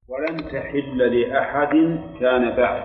ولن تحل لأحد كان بعد،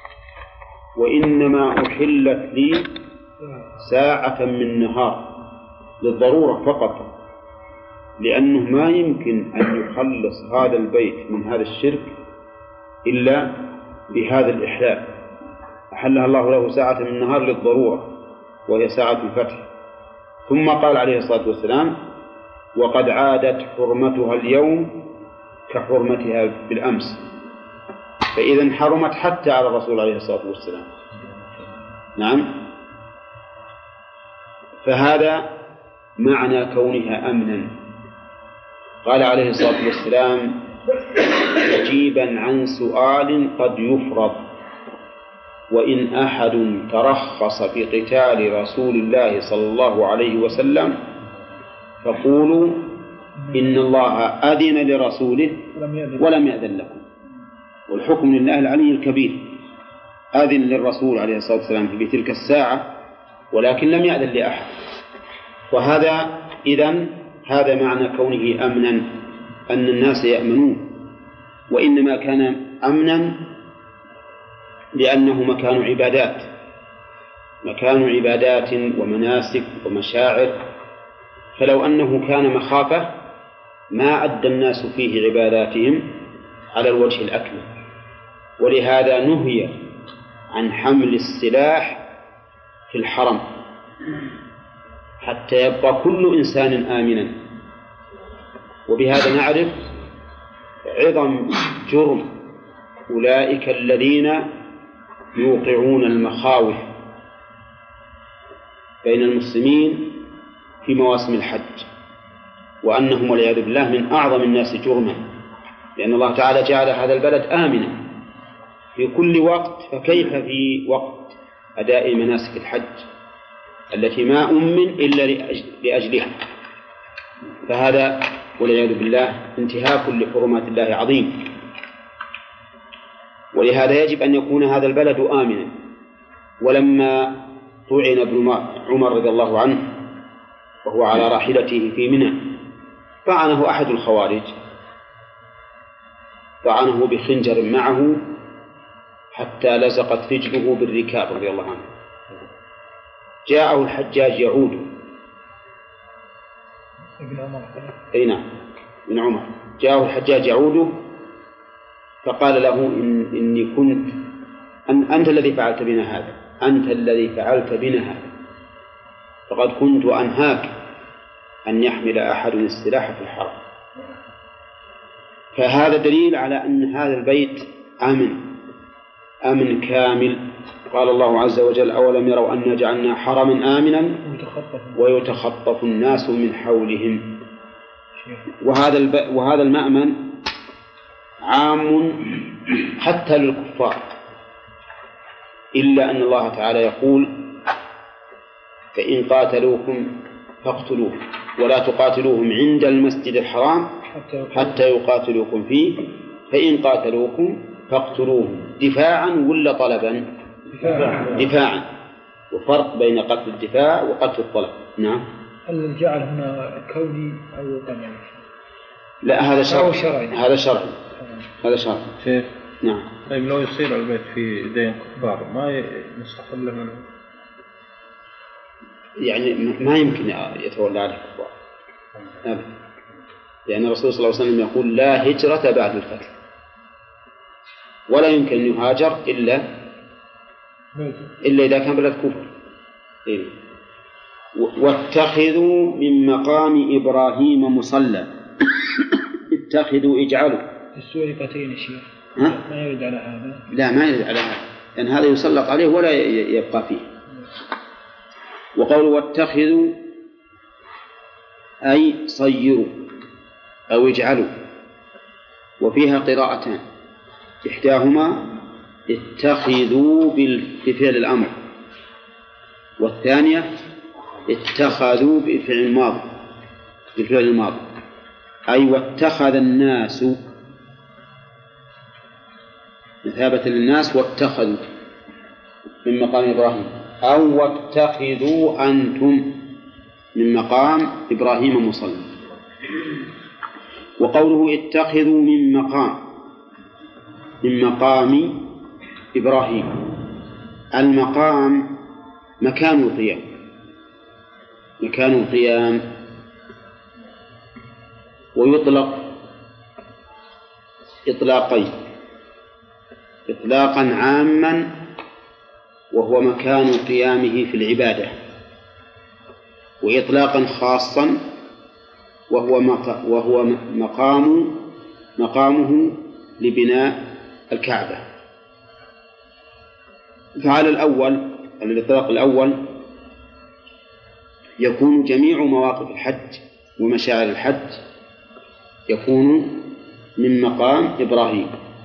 وإنما أحلت لي ساعة من نهار للضرورة فقط، لأنه ما يمكن أن يخلص هذا البيت من هذا الشرك إلا بهذا الإحلال. أحلها الله له ساعة من النهار للضرورة وهي ساعة الفتح. ثم قال عليه الصلاة والسلام: وقد عادت حرمتها اليوم كحرمتها بالأمس. فإذا حرمت حتى على الرسول عليه الصلاة والسلام. نعم. فهذا معنى كونها أمنا. قال عليه الصلاة والسلام مجيبا عن سؤال قد يفرض: وإن أحد ترخص في قتال رسول الله صلى الله عليه وسلم فقولوا إن الله أذن لرسوله ولم يأذن لكم، والحكم لله العلي الكبير. أذن للرسول عليه الصلاة والسلام في تلك الساعة ولكن لم يأذن لأحد. وهذا إذن هذا معنى كونه أمنا، أن الناس يأمنون، وإنما كان أمنا لأنه مكان عبادات ومناسك ومشاعر. فلو أنه كان مخافة ما أدى الناس فيه عباداتهم على الوجه الأكمل. ولهذا نهي عن حمل السلاح في الحرم حتى يبقى كل إنسان آمنا. وبهذا نعرف عظم جرم أولئك الذين يوقعون المخاوف بين المسلمين في مواسم الحج، وأنهم والعياذ بالله من أعظم الناس جرما، لأن الله تعالى جعل هذا البلد آمنا في كل وقت، فكيف في وقت أداء مناسك الحج التي ما أمن إلا لأجلها؟ فهذا والعياذ بالله انتهاك لحرمات الله عظيم. ولهذا يجب أن يكون هذا البلد آمنا. ولما طعن ابن عمر رضي الله عنه وهو على راحلته في منى طعنه أحد الخوارج، طعنه بخنجر معه حتى لزقت رجله بالركاب رضي الله عنه. جاءه الحجاج يعود، أي نعم ابن عمر، جاءه الحجاج يعود فقال له: إني كنت أنت الذي فعلت بنا هذا، أنت الذي فعلت بنا هذا، فقد كنت أنهاك أن يحمل أحد السلاح في الحرم. فهذا دليل على أن هذا البيت أمن كامل. قال الله عز وجل: أولم يروا أنا جعلنا حرما آمنا ويتخطف الناس من حولهم. وهذا المأمن عام حتى للكفار، إلا أن الله تعالى يقول: فإن قاتلوكم فاقتلوهم ولا تقاتلوهم عند المسجد الحرام حتى يقاتلوكم فيه فإن قاتلوكم فاقتلوهم دفاعا ولا طلبا؟ دفاعا. وفرق بين قتل الدفاع وقتل الطلب. نعم. هل الجعل هنا كوني أو قدري؟ لا، هذا شرعي. هذا شرعي. شيخ. نعم. طيب لو يصير البيت في دين كفار ما نستقل منه؟ يعني ما يمكن يتولى عليه الكفار أبدا، لأن الرسول صلى الله عليه وسلم يقول: لا هجرة بعد الفتح، ولا يمكن أن يهاجر إلا إذا كان بلد كفر. واتخذوا من مقام إبراهيم مصلى. اتخذوا اجعلوا السورقتين الشيخ ما يرد على هذا. لا، ما يرد على هذا، لأن هذا يسلط عليه ولا يبقى فيه. وقالوا واتخذوا أي صيروا أو اجعلوا. وفيها قراءتان، إحداهما اتخذوا بفعل الأمر، والثانية اتخذوا بالفعل الماضي، أي واتخذ الناس مثابة للناس واتخذوا من مقام إبراهيم، أو واتخذوا أنتم من مقام إبراهيم مصلى. وقوله اتخذوا من مقام من مقام إبراهيم. المقام مكان القيام، مكان القيام، ويطلق إطلاقين: إطلاقا عاما وهو مكان قيامه في العبادة، وإطلاقا خاصا وهو مقامه لبناء الكعبة. فعلى الأول، الإطلاق الأول، يكون جميع مواقف الحج ومشاعر الحج يكون من مقام إبراهيم.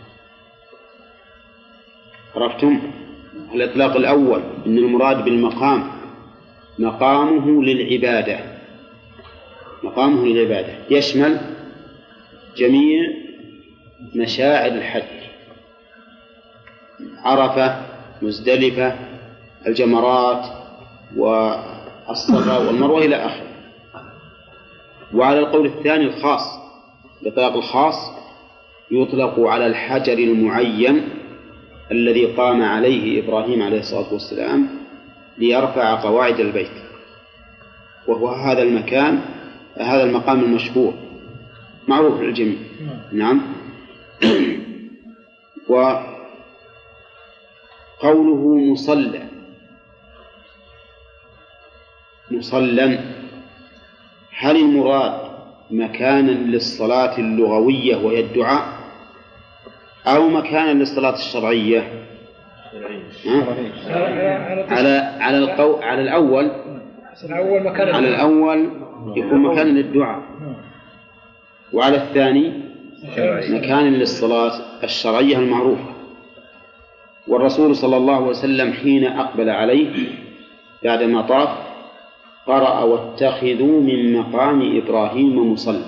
عرفتم؟ الإطلاق الأول إن المراد بالمقام مقامه للعبادة، مقامه للعبادة يشمل جميع مشاعر الحج: عرفة، مزدلفة، الجمرات، والصفا والمروة إلى آخره. وعلى القول الثاني الخاص، الإطلاق الخاص يطلق على الحجر المعين الذي قام عليه إبراهيم عليه الصلاة والسلام ليرفع قواعد البيت، وهو هذا المكان، هذا المقام المشهور معروف للجميع. نعم. وقوله مصلى، هل المراد مكانا للصلاة اللغوية وهي الدعاء، أو مكانا للصلاة الشرعية؟ على الأول يكون مكانا للدعاء، وعلى الثاني مكانا للصلاة الشرعية المعروفة. والرسول صلى الله عليه وسلم حين أقبل عليه بعدما طاف قرأ: واتخذوا من مقام إبراهيم مصلى.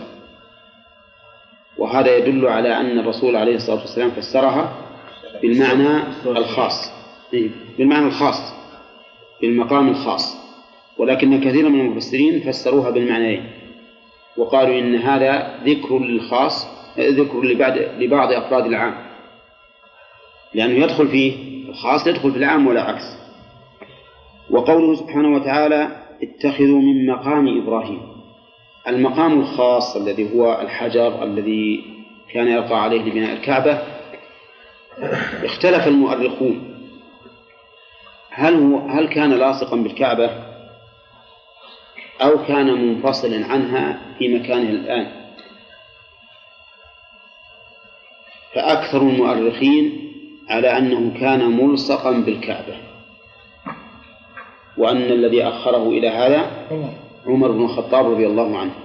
وهذا يدل على أن الرسول عليه الصلاة والسلام فسرها بالمعنى الخاص، بالمعنى الخاص، بالمقام الخاص، ولكن كثير من المفسرين فسروها بالمعنيين، وقالوا إن هذا ذكر للخاص، ذكر لبعض أفراد العام، لأنه يدخل فيه الخاص يدخل في العام ولا عكس. وقوله سبحانه وتعالى: اتخذوا من مقام إبراهيم، المقام الخاص الذي هو الحجر الذي كان يقع عليه لبناء الكعبة. اختلف المؤرخون هل كان لاصقا بالكعبة أو كان منفصلا عنها في مكانه الآن. فأكثر المؤرخين على أنه كان ملصقا بالكعبة، وأن الذي أخره إلى هذا عمر بن الخطاب رضي الله عنه.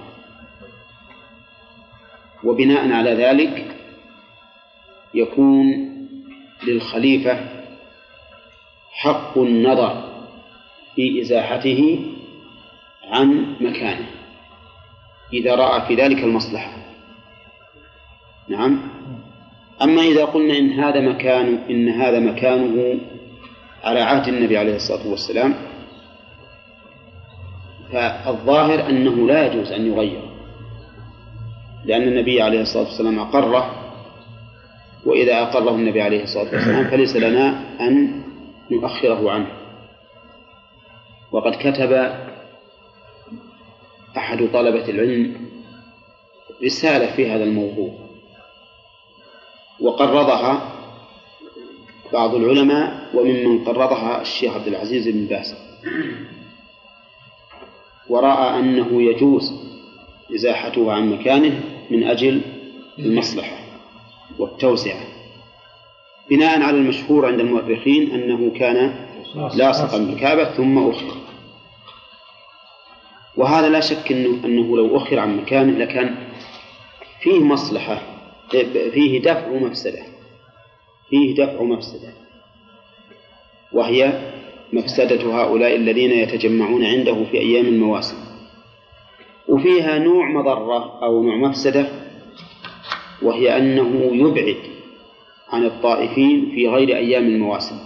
وبناء على ذلك يكون للخليفة حق النظر في إزاحته عن مكانه إذا رأى في ذلك المصلحة. نعم. أما إذا قلنا إن هذا مكانه على عهد النبي عليه الصلاة والسلام، فالظاهر أنه لا يجوز أن يغير، لأن النبي عليه الصلاة والسلام أقره، وإذا أقره النبي عليه الصلاة والسلام فليس لنا أن نؤخره عنه. وقد كتب أحد طلبة العلم رسالة في هذا الموضوع، وقرضها بعض العلماء، وممن قرضها الشيخ عبد العزيز بن باز، ورأى أنه يجوز إزاحته عن مكانه من أجل المصلحة والتوسعة، بناء على المشهور عند المؤرخين أنه كان لاصقا بالكعبة ثم أخر. وهذا لا شك أنه لو أخر عن مكانه لكان فيه مصلحة، فيه دفع مفسدة، وهي مفسدة هؤلاء الذين يتجمعون عنده في أيام المواسم، وفيها نوع مضرة أو نوع مفسدة، وهي أنه يبعد عن الطائفين في غير أيام المواسم،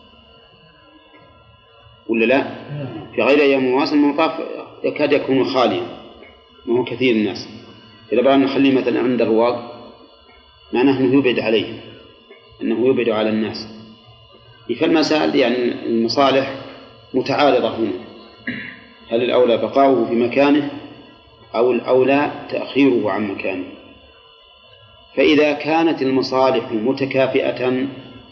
ولا لا؟ في غير أيام المواسم المطاف يكاد يكون خاليا، ما هو كثير الناس. إذا بقى نخليه مثلا عند الرواق معناه أنه يبعد عليه، أنه يبعد على الناس. فالمسائل يعني المصالح متعارضة هنا، هل الأولى بقاؤه في مكانه أو الأولى تأخيره عن مكانه؟ فإذا كانت المصالح متكافئة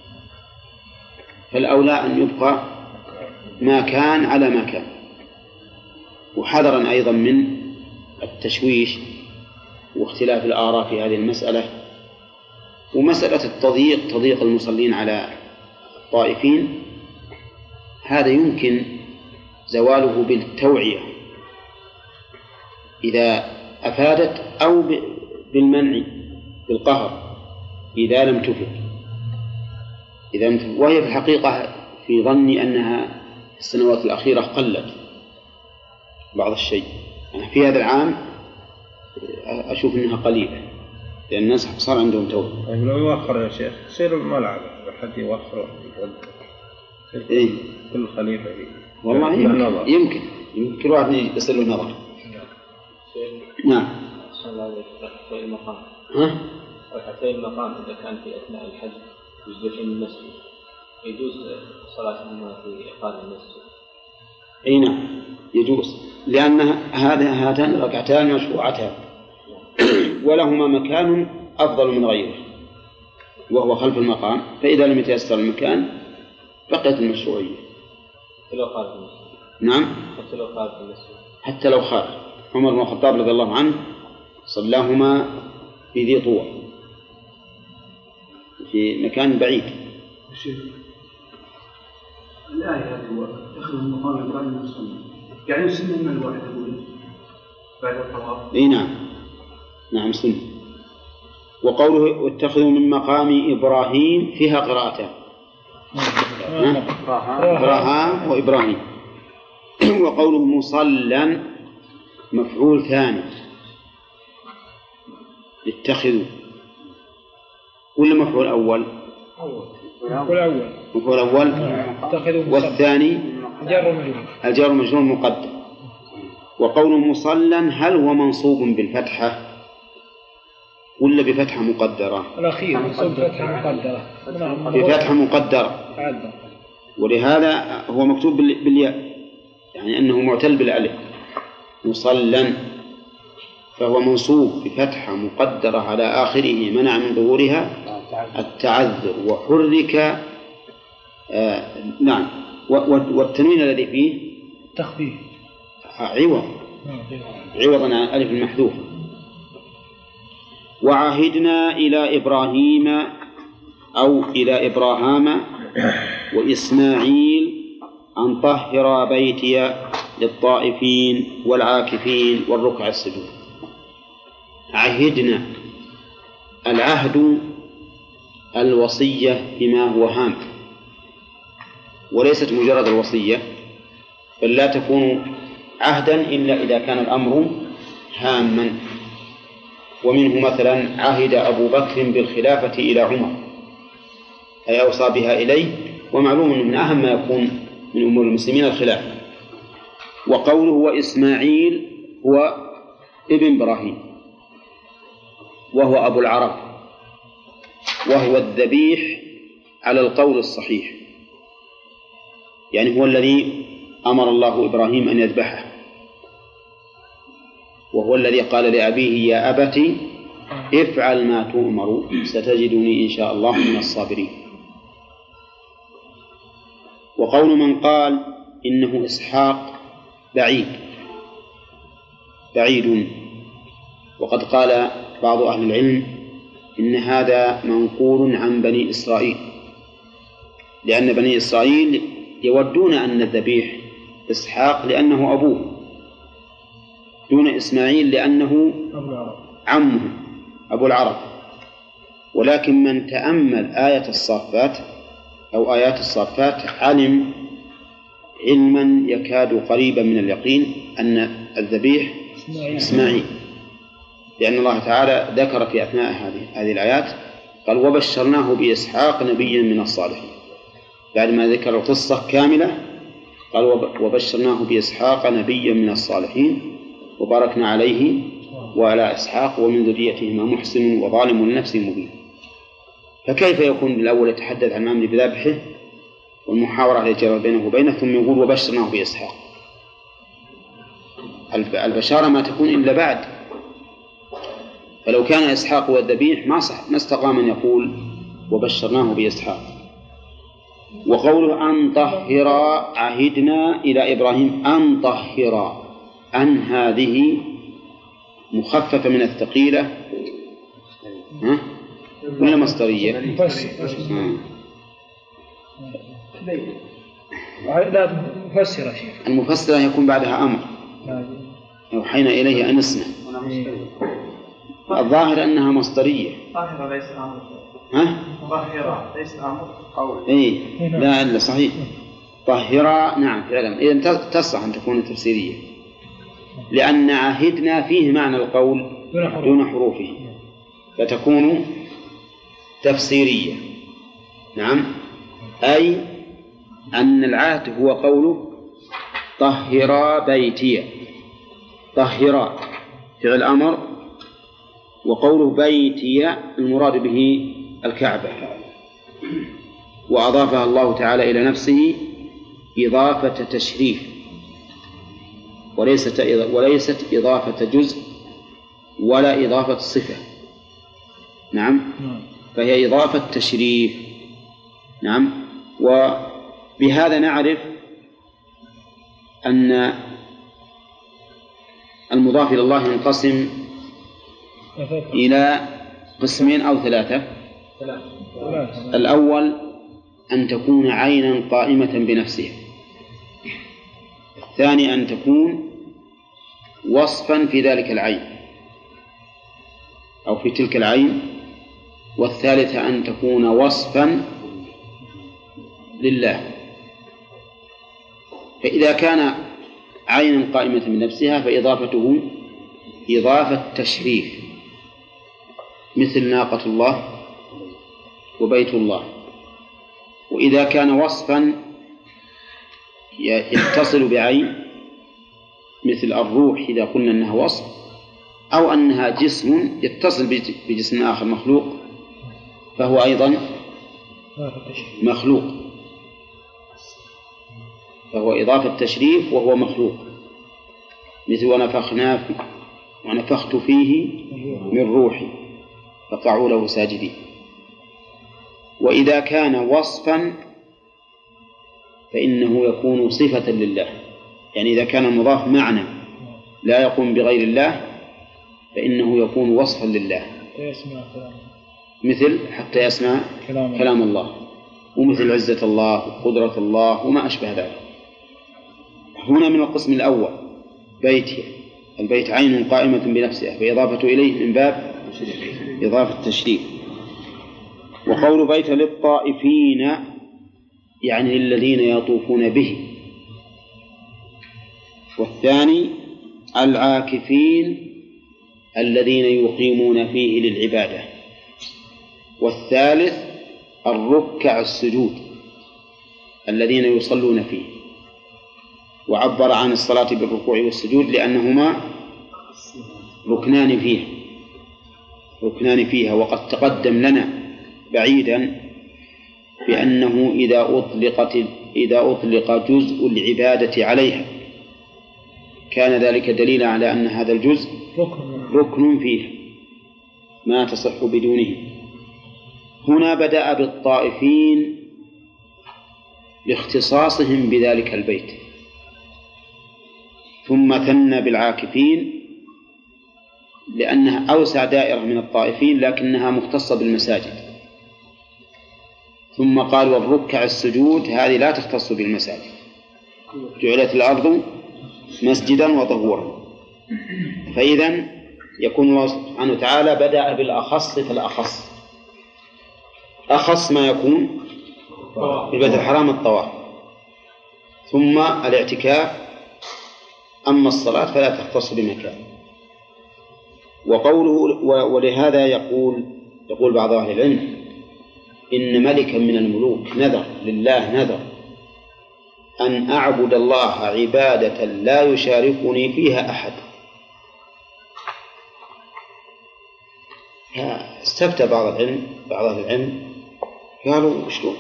فالأولى أن يبقى ما كان على ما كان، وحذرا أيضا من التشويش واختلاف الآراء في هذه المسألة. ومسألة تضييق المصلين على الطائفين هذا يمكن زواله بالتوعية إذا أفادت، أو بالمنع بالقهر إذا لم تفد. وهي في الحقيقة في ظني أنها في السنوات الأخيرة قلت بعض الشيء، يعني في هذا العام أشوف أنها قليلة لأن الناس صار عندهم توبة. لو يوخر يا شيخ يصير الملعب حد يوخر إيه؟ كل خليفة والله يمكن كل واحد يصير له نظر. نعم. ركعتي المقام إذا كان في أثناء الحج يجلسون المسجد يجوز صلاتهما في إقامة المسجد؟ أي نعم يجوز، لأن هاتان الركعتان مشروعتان ولهما مكان أفضل من غيره وهو خلف المقام، فإذا لم يتيسر المكان بقيت المشروعية. حتى لو خارج المسجد؟ نعم حتى لو خارج المسجد. حتى لو خارج. عمر بن الخطاب رضي الله عنه صلاهما في ذي طوى في مكان بعيد. الآية هذه تأخذ المقام إبراهيم المصلي يعني سنة من الواحد يقول بعد الطواف. إيه نعم سنة. وقوله واتخذوا من مقام إبراهيم فيها قراءتان، إبراهام وإبراهيم. وقوله مصلى مفعول ثاني اتخذوا، ولا مفعول أول؟ مفعول أول. والثاني الجار مجرور مقدم. وقوله مصلى هل هو منصوب بالفتحة ولا بفتحة مقدرة؟ الأخير منصوب بفتحة مقدرة. بفتحة مقدرة، ولهذا هو مكتوب بالياء يعني أنه معتل بالألف. مصلى فهو منصوب بفتحة مقدرة على آخره منع من ظهورها التعذر وحرك نعم. والتنوين الذي فيه تخفيف عوضا عن ألف المحذوف. وعهدنا إلى إبراهيم أو إلى إبراهام وإسماعيل أن طهر بيتي للطائفين والعاكفين والركع السجود. عهدنا، العهد الوصية بما هو هام، وليست مجرد الوصية، بل لا تكون عهدا إلا إذا كان الأمر هاما. ومنه مثلا عهد أبو بكر بالخلافة إلى عمر، أي أوصى بها إليه، ومعلوم أنه من أهم ما يكون من أمور المسلمين الخلافة. وقوله وإسماعيل هو ابن إبراهيم وهو أبو العرب، وهو الذبيح على القول الصحيح، يعني هو الذي أمر الله إبراهيم أن يذبحه، وهو الذي قال لأبيه يا أبت افعل ما تؤمر ستجدني إن شاء الله من الصابرين. وقول من قال إنه إسحاق بعيد، وقد قال بعض أهل العلم إن هذا منقول عن بني إسرائيل، لأن بني إسرائيل يودون أن الذبيح إسحاق لأنه أبوه، دون إسماعيل لأنه عمه أبو العرب. ولكن من تأمل آية الصافات أو آيات الصافات علم علما يكاد قريبا من اليقين أن الذبيح إسماعيل، لأن الله تعالى ذكر في أثناء هذه الآيات قال وبشرناه بإسحاق نبيا من الصالحين، بعد ما ذكر القصة كاملة قال وبشرناه بإسحاق نبيا من الصالحين وباركنا عليه وعلى إسحاق ومن ذريتهما محسن وظالم لنفسه مبين. فكيف يكون الأول يتحدث عن الأمر بذبحه والمحاورة التي جرت بينه وبينه ثم يقول وبشرناه بإسحاق؟ البشارة ما تكون إلا بعد. فلو كان إسحاق والذبيح ما استقام أن يقول وبشرناه بإسحاق. وقوله أن طهرا عهدنا إلى إبراهيم أن طهرا، أن هذه مخففة من الثقيلة من المصدرية. لا مفسرة شيخ. المفسرة يكون بعدها أمر أوحينا إليه أن اسمع. الظاهر أنها مصدرية. طاهرة ليس أمر. طاهرة ليس أمر. إيه لا صحيح. طهرا نعم فعلا. إذن تصح أن تكون تفسيرية، لأن عهدنا فيه معنى القول دون حروفه، فتكون تفسيرية. نعم، أي أن العهد هو قوله طهرا بيتي. طهرا فعل أمر، وقوله بيتي المراد به الكعبة، وأضافها الله تعالى إلى نفسه إضافة تشريف وليست إضافة جزء ولا إضافة صفة. نعم، فهي إضافة تشريف. نعم، وبهذا نعرف أن المضاف إلى الله ينقسم إلى قسمين أو ثلاثة. الأول أن تكون عينا قائمة بنفسها، الثاني أن تكون وصفا في ذلك العين أو في تلك العين، والثالثة أن تكون وصفا لله. فإذا كان عينا قائمة بنفسها فإضافته إضافة تشريف، مثل ناقة الله وبيت الله. وإذا كان وصفا يتصل بعين، مثل الروح إذا قلنا أنها وصف، أو أنها جسم يتصل بجسم آخر مخلوق، فهو أيضا مخلوق، فهو إضافة تشريف وهو مخلوق، مثل ونفخت فيه من روحي فقعوا له ساجدين. وإذا كان وصفا فإنه يكون صفة لله، يعني إذا كان المضاف معنى لا يقوم بغير الله فإنه يكون وصفا لله، مثل حتى يسمع كلام الله، ومثل عزة الله وقدرة الله وما أشبه ذلك. هنا من القسم الأول بيتي، البيت عين قائمة بنفسها فإضافة إليه من باب إضافة التشريف. وقول بيت للطائفين يعني للذين يطوفون به، والثاني العاكفين الذين يقيمون فيه للعبادة، والثالث الركع السجود الذين يصلون فيه. وعبر عن الصلاة بالركوع والسجود لأنهما ركنان فيها. وقد تقدم لنا بعيدا بأنه إذا أطلق جزء العبادة عليها كان ذلك دليلا على أن هذا الجزء ركن فيها ما تصح بدونه. هنا بدأ بالطائفين لاختصاصهم بذلك البيت، ثم ثنى بالعاكفين لأنها أوسع دائرة من الطائفين لكنها مختصة بالمساجد، ثم قال والركع السجود هذه لا تختص بالمساجد، جعلت الأرض مسجدا وطهورا. فإذن يكون الله سبحانه وتعالى بدأ بالأخص فالأخص، أخص ما يكون بالبيت الحرام الطواف، ثم الاعتكاف، أما الصلاة فلا تختص بمكان. وقوله ولهذا يقول بعض أهل العلم إن ملكا من الملوك نذر لله نذر أن أعبد الله عبادة لا يشاركني فيها أحد. استفتى بعض أهل العلم قالوا شلون؟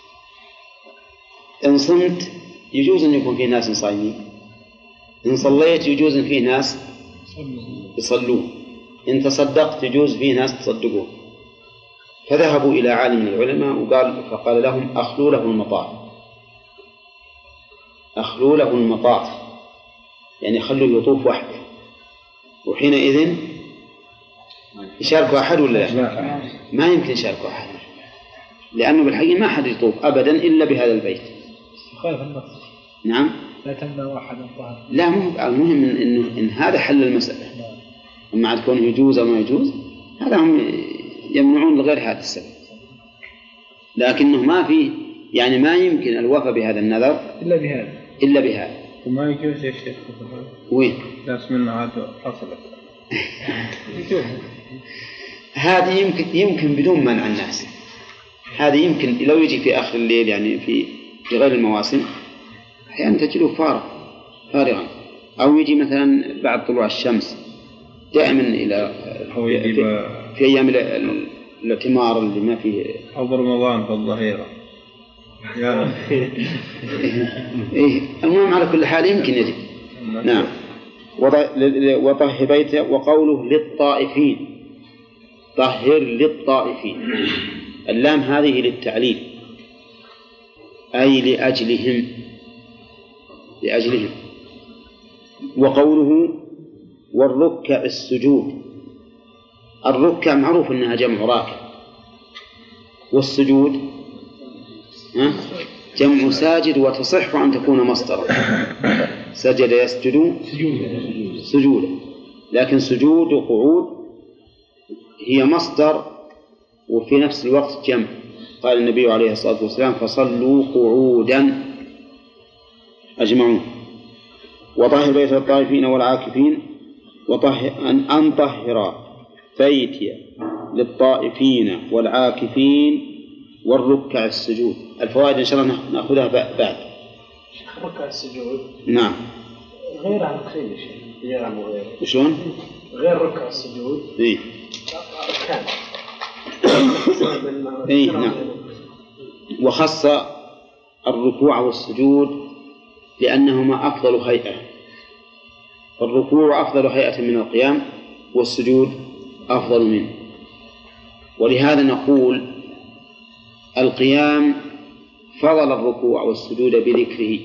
إن صمت يجوز أن يكون فيه ناس صايمين، إن صليت يجوز أن فيه ناس يصلون، إن تصدقت يجوز فيه ناس تصدقون. فذهبوا إلى عالم من العلماء فقال لهم أخلوا له المطاف، أخلوا له المطاف، يعني خلوا يطوف وحده، وحينئذ يشاركوا أحد ولا لا؟ ما يمكن يشاركوا أحد، لأنه بالحقيقة ما حد يطوف أبدا إلا بهذا البيت. خالف النص. نعم. لا تمنع أحدا طهر. لا، مو المهم إن هذا حل المسألة. أما عاد كونه يجوز أو ما يجوز هذا هم يمنعون لغير هذا السبب، لكنه ما في يعني ما يمكن الوفاء بهذا النذر إلا بهذا. وما يجوز يا شيخ وين؟ ناس منه هذا حصلت. هذه يمكن بدون منع الناس، هذه يمكن لو يجي في آخر الليل يعني في غير المواسم أحيانا تجده فارغا، أو يجي مثلا بعد طلوع الشمس دائما إلى في أيام الاعتمار اللي ما فيه أو رمضان في الظهيرة. إيه المهم على كل حال يمكن يجي. نعم. وطهر بيته. وقوله للطائفين، طهر للطائفين، اللام هذه للتعليل أي لأجلهم. وقوله والركع السجود، الركع معروف أنها جمع راكع، والسجود جمع ساجد، وتصح أن تكون مصدرا، سجد يسجد سجودا، لكن سجود وقعود هي مصدر وفي نفس الوقت جمع. قال النبي عليه الصلاة والسلام فصلوا قعودا أجمعون. وطهر بيت الطائفين والعاكفين، أن طهر بيتي للطائفين والعاكفين والركع السجود. الفوائد إن شاء الله نأخذها بعد. ركع السجود نعم غير عن الخيل شيء. شلون؟ غير ركع السجود. إيه. كان. إيه نعم. وخص الركوع والسجود لأنهما أفضل هيئة، فالركوع أفضل هيئة من القيام، والسجود أفضل منه. ولهذا نقول القيام فضل الركوع والسجود بذكره،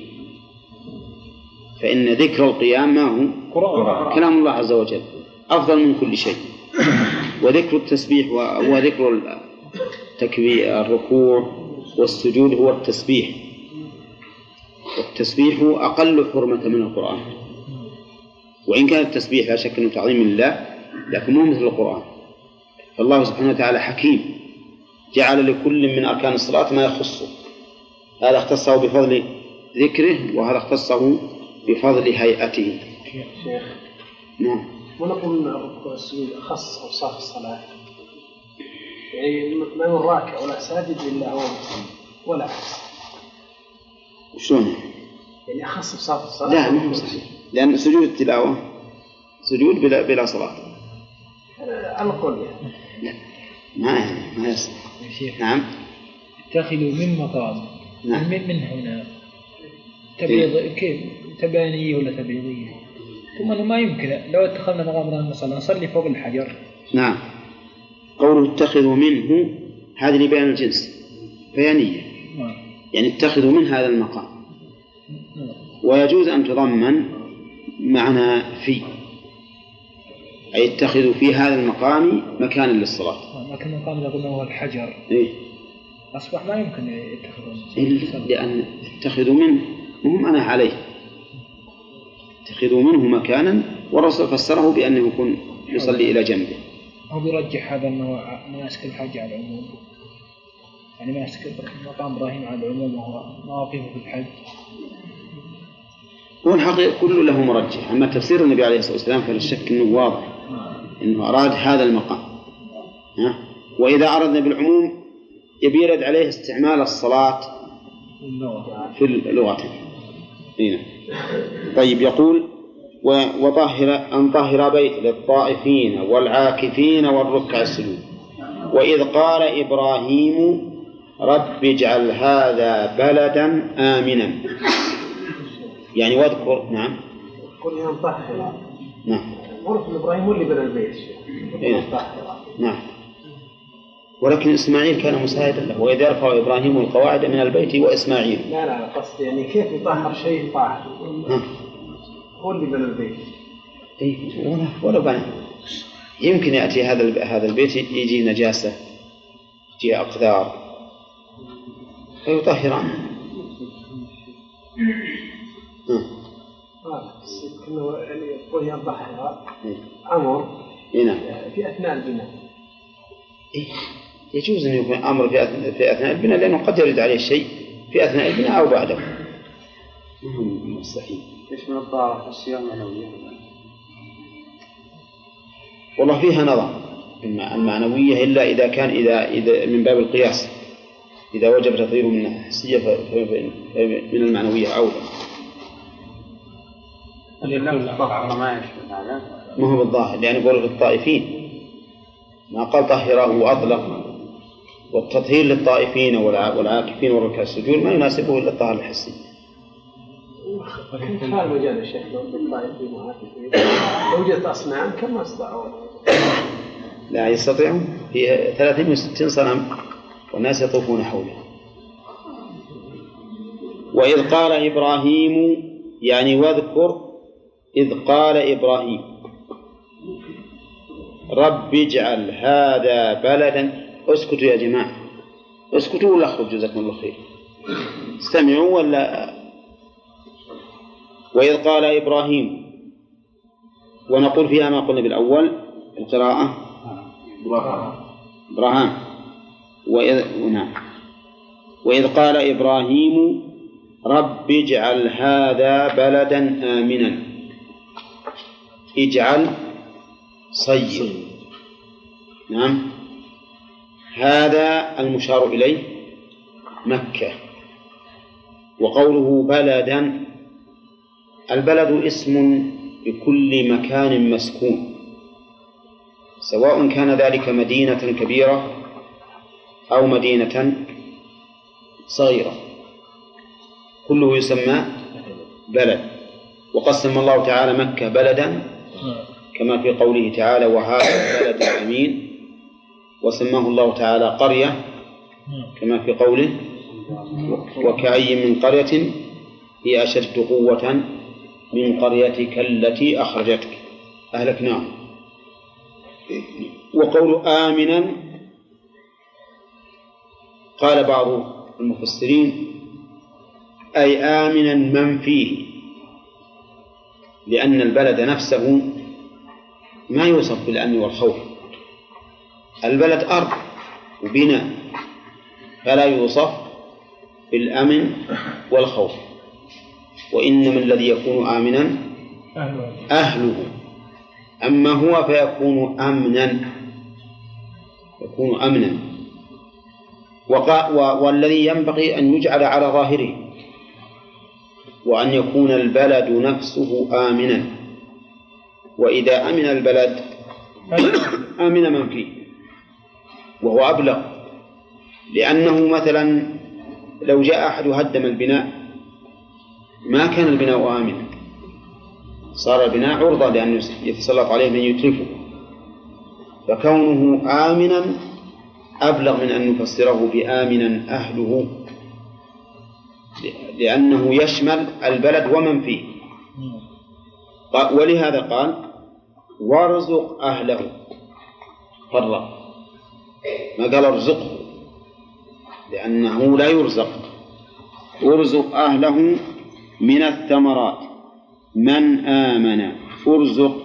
فإن ذكر القيام ما هو كلام الله عز وجل أفضل من كل شيء، وذكر التسبيح وذكر تكبير الركوع والسجود هو التسبيح، والتسبيح أقل حرمة من القرآن، وإن كان التسبيح لا شك أنه تعظيم لله لكن مو مثل القرآن. فالله سبحانه وتعالى حكيم، جعل لكل من أركان الصلاة ما يخصه، هذا اختصه بفضل ذكره وهذا اختصه بفضل هيئته. شيخ نعم. ونقول أن الركوع والسجود خص أوصاف الصلاة، يعني ما هو الراكع ولا ساجد إلا هو مسلم ولا عكس. شلون؟ يعني أخص أوصاف الصلاة. لا مو صحيح، لأن سجود التلاوة سجود بلا صلاة. على القول يعني. ما يصح. نعم. اتخذوا من مقام. نعم. من هنا تبيض كيف تبانية ولا تبيضية؟ ثم أنه ما يمكن لو اتخذنا مقام نصلي فوق الحجر. نعم. قوله اتخذوا منه هذه لبيان الجنس بيانية. نعم. يعني اتخذوا من هذا المقام. نعم. ويجوز أن تضمن معنى في، أي اتخذوا في هذا المقام مكانا للصلاة. لكن المقام إذا قلنا هو الحجر إيه؟ أصبح ما يمكن يتخذون، لأن اتخذوا منه مهم أنا عليه، اتخذوا منه مكانا، والرسول فسره بأنه يكون يصلي إلى جنبه. هو بيرجح هذا أنه ماسك الحج على العموم، يعني ماسك مقام إبراهيم على العموم وهو مواقفه في الحج. هو الحقيقة كله له مرجح، أما تفسير النبي عليه الصلاة والسلام فلا شك أنه واضح أنه أراد هذا المقام. وإذا أردنا بالعموم يبي يرد عليه استعمال الصلاة في اللغة. هنا. طيب يقول أن طهر بيت للطائفين والعاكفين والركع السجود. وإذ قال إبراهيم رب اجعل هذا بلدا آمنا، يعني واذكر. نعم كل يوم طهر. نعم غرفة إبراهيم هو اللي بنى البيت. نعم، ولكن إسماعيل كان مساعدا له، وإذ يرفع إبراهيم القواعد من البيت وإسماعيل. لا قصدي يعني كيف يطهر شيء طاهر؟ هو اللي بنى البيت. ولا بنى، يمكن يأتي هذا البيت يجي نجاسة، يجي أقدار فيطهر عنه. إنه يعني يقول يضحي أمر في أثناء البناء. يجوز أن يكون أمر في أثناء البناء، لأنه قد يرد عليه شيء في أثناء البناء أو بعده. مستحيل. إيش من الطهارة الحسية والمعنوية؟ والله فيها نظر المعنوية، إلا إذا كان إذا من باب القياس، إذا وجب تطهير من الحسية من المعنوية أولى. ما هو بالظاهر، لأن يقول في الطائفين ما قال طهره وأطلق، والتطهير للطائفين والعاكفين والركع السجود ما يناسبه إلا الطهر الحسي. كيف حال مجال الشيخ لو الطائفين والعاكفين لو وجدت أصنام كم استطاعوا؟ لا يستطيعون، في 360 صنم والناس يطوفون حوله. وإذ قال إبراهيم، يعني واذكر إذ قال إبراهيم رب اجعل هذا بلدا. اسكتوا يا جماعة، اسكتوا ولا اخرجوا، جزاكم الله خير. استمعوا ولا. وإذ قال إبراهيم، ونقول فيها ما قلنا بالأول القراءة إبراهام. وإذ قال إبراهيم رب اجعل هذا بلدا آمنا. اجعل صير. نعم، هذا المشار إليه مكة. وقوله بلدا، البلد اسم لكل مكان مسكون، سواء كان ذلك مدينة كبيرة أو مدينة صغيرة، كله يسمى بلد. وقسم الله تعالى مكة بلدا كما في قوله تعالى وهذا البلد الأمين، وسماه الله تعالى قرية كما في قوله وكأي من قرية هي أشد قوة من قريتك التي أخرجتك أهلكناهم. وقول آمنا قال بعض المفسرين أي آمنا من فيه، لأن البلد نفسه ما يوصف بالأمن والخوف، البلد أرض وبناء، فلا يوصف بالأمن والخوف، وإنما الذي يكون آمنا أهله، أما هو فيكون أمنا، يكون أمنا. والذي ينبغي أن يجعل على ظاهره، وأن يكون البلد نفسه آمنا، وإذا أمن البلد آمن من فيه، وهو أبلغ، لأنه مثلا لو جاء أحد هدم البناء ما كان البناء آمنا، صار البناء عرضة لأن يتسلط عليه من يتلفه، فكونه آمنا أبلغ من أن نفسره بآمنا أهله، لأنه يشمل البلد ومن فيه. ولهذا قال وارزق أهله، فرق، ما قال ارزقه لأنه لا يرزق، ارزق أهله من الثمرات من آمن. ارزق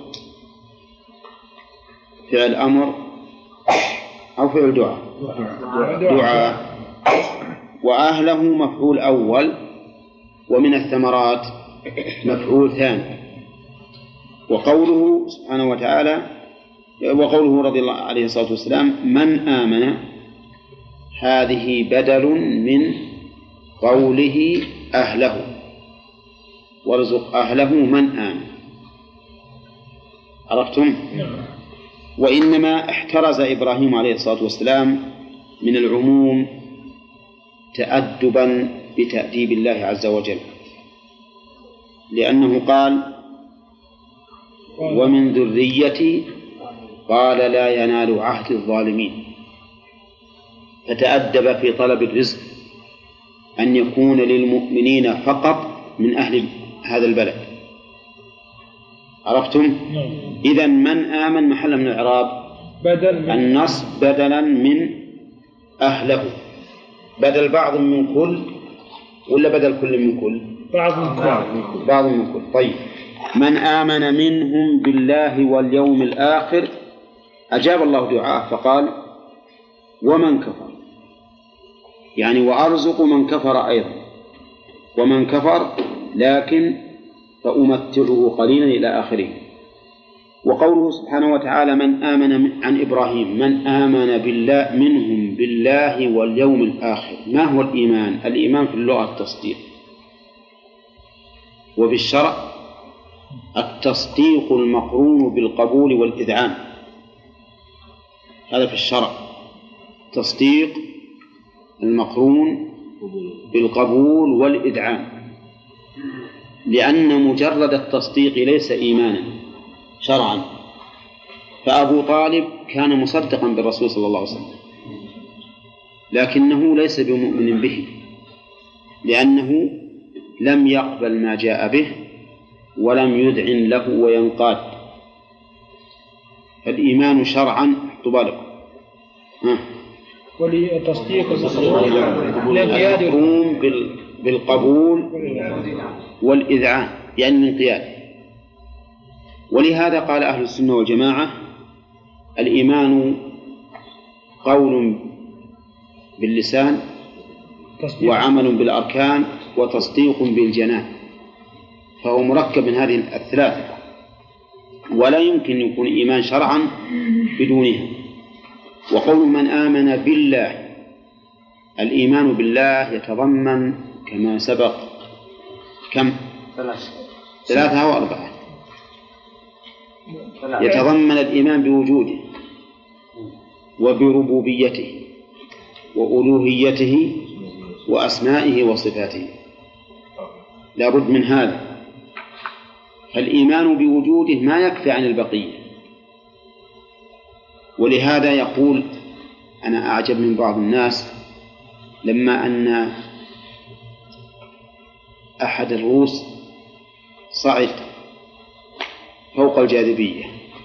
فعل أمر أو فعل دعاء، وأهله مفعول أول، ومن الثمرات مفعول ثاني. وقوله سبحانه وتعالى، وقوله رضي الله عليه الصلاة والسلام من آمن، هذه بدل من قوله أهله، وارزق أهله من آمن. عرفتم؟ وإنما احترز إبراهيم عليه الصلاة والسلام من العموم تأدبا بتأديب الله عز وجل، لأنه قال ومن ذريتي، قال لا ينال عهد الظالمين، فتأدب في طلب الرزق أن يكون للمؤمنين فقط من أهل هذا البلد. عرفتم؟ إذن من آمن محل من الإعراب النصب بدلا من أهله، بدل بعض من كل ولا بدل كل من كل؟ بعض من كل. طيب، من آمن منهم بالله واليوم الآخر، أجاب الله دعاءه فقال ومن كفر، يعني وأرزق من كفر أيضا، ومن كفر لكن فأمتعه قليلا إلى آخره. وقوله سبحانه وتعالى من آمن عن إبراهيم، من آمن بالله منهم بالله واليوم الآخر. ما هو الإيمان؟ الإيمان في اللغة التصديق، وبالشرع التصديق المقرون بالقبول والإذعان. هذا في الشرع تصديق المقرون بالقبول والإذعان، لأن مجرد التصديق ليس إيمانا شرعا. فأبو طالب كان مصدقا بالرسول صلى الله عليه وسلم، لكنه ليس بمؤمن به، لأنه لم يقبل ما جاء به ولم يذعن له وينقاد. الإيمان شرعا طبالك ولتصديق المقرون بالقبول والإذعان، يعني الانقياد. ولهذا قال أهل السنة والجماعة الإيمان قول باللسان وعمل بالأركان وتصديق بالجنان، فهو مركب من هذه الثلاثة، ولا يمكن يكون إيمان شرعا بدونها. وقول من آمن بالله، الإيمان بالله يتضمن كما سبق كم؟ ثلاثة أو أربعة. يتضمن الإيمان بوجوده وبربوبيته وألوهيته وأسمائه وصفاته، لا بد من هذا. فالإيمان بوجوده ما يكفي عن البقية. ولهذا يقول أنا أعجب من بعض الناس لما أن أحد الروس صعد فوق الجاذبية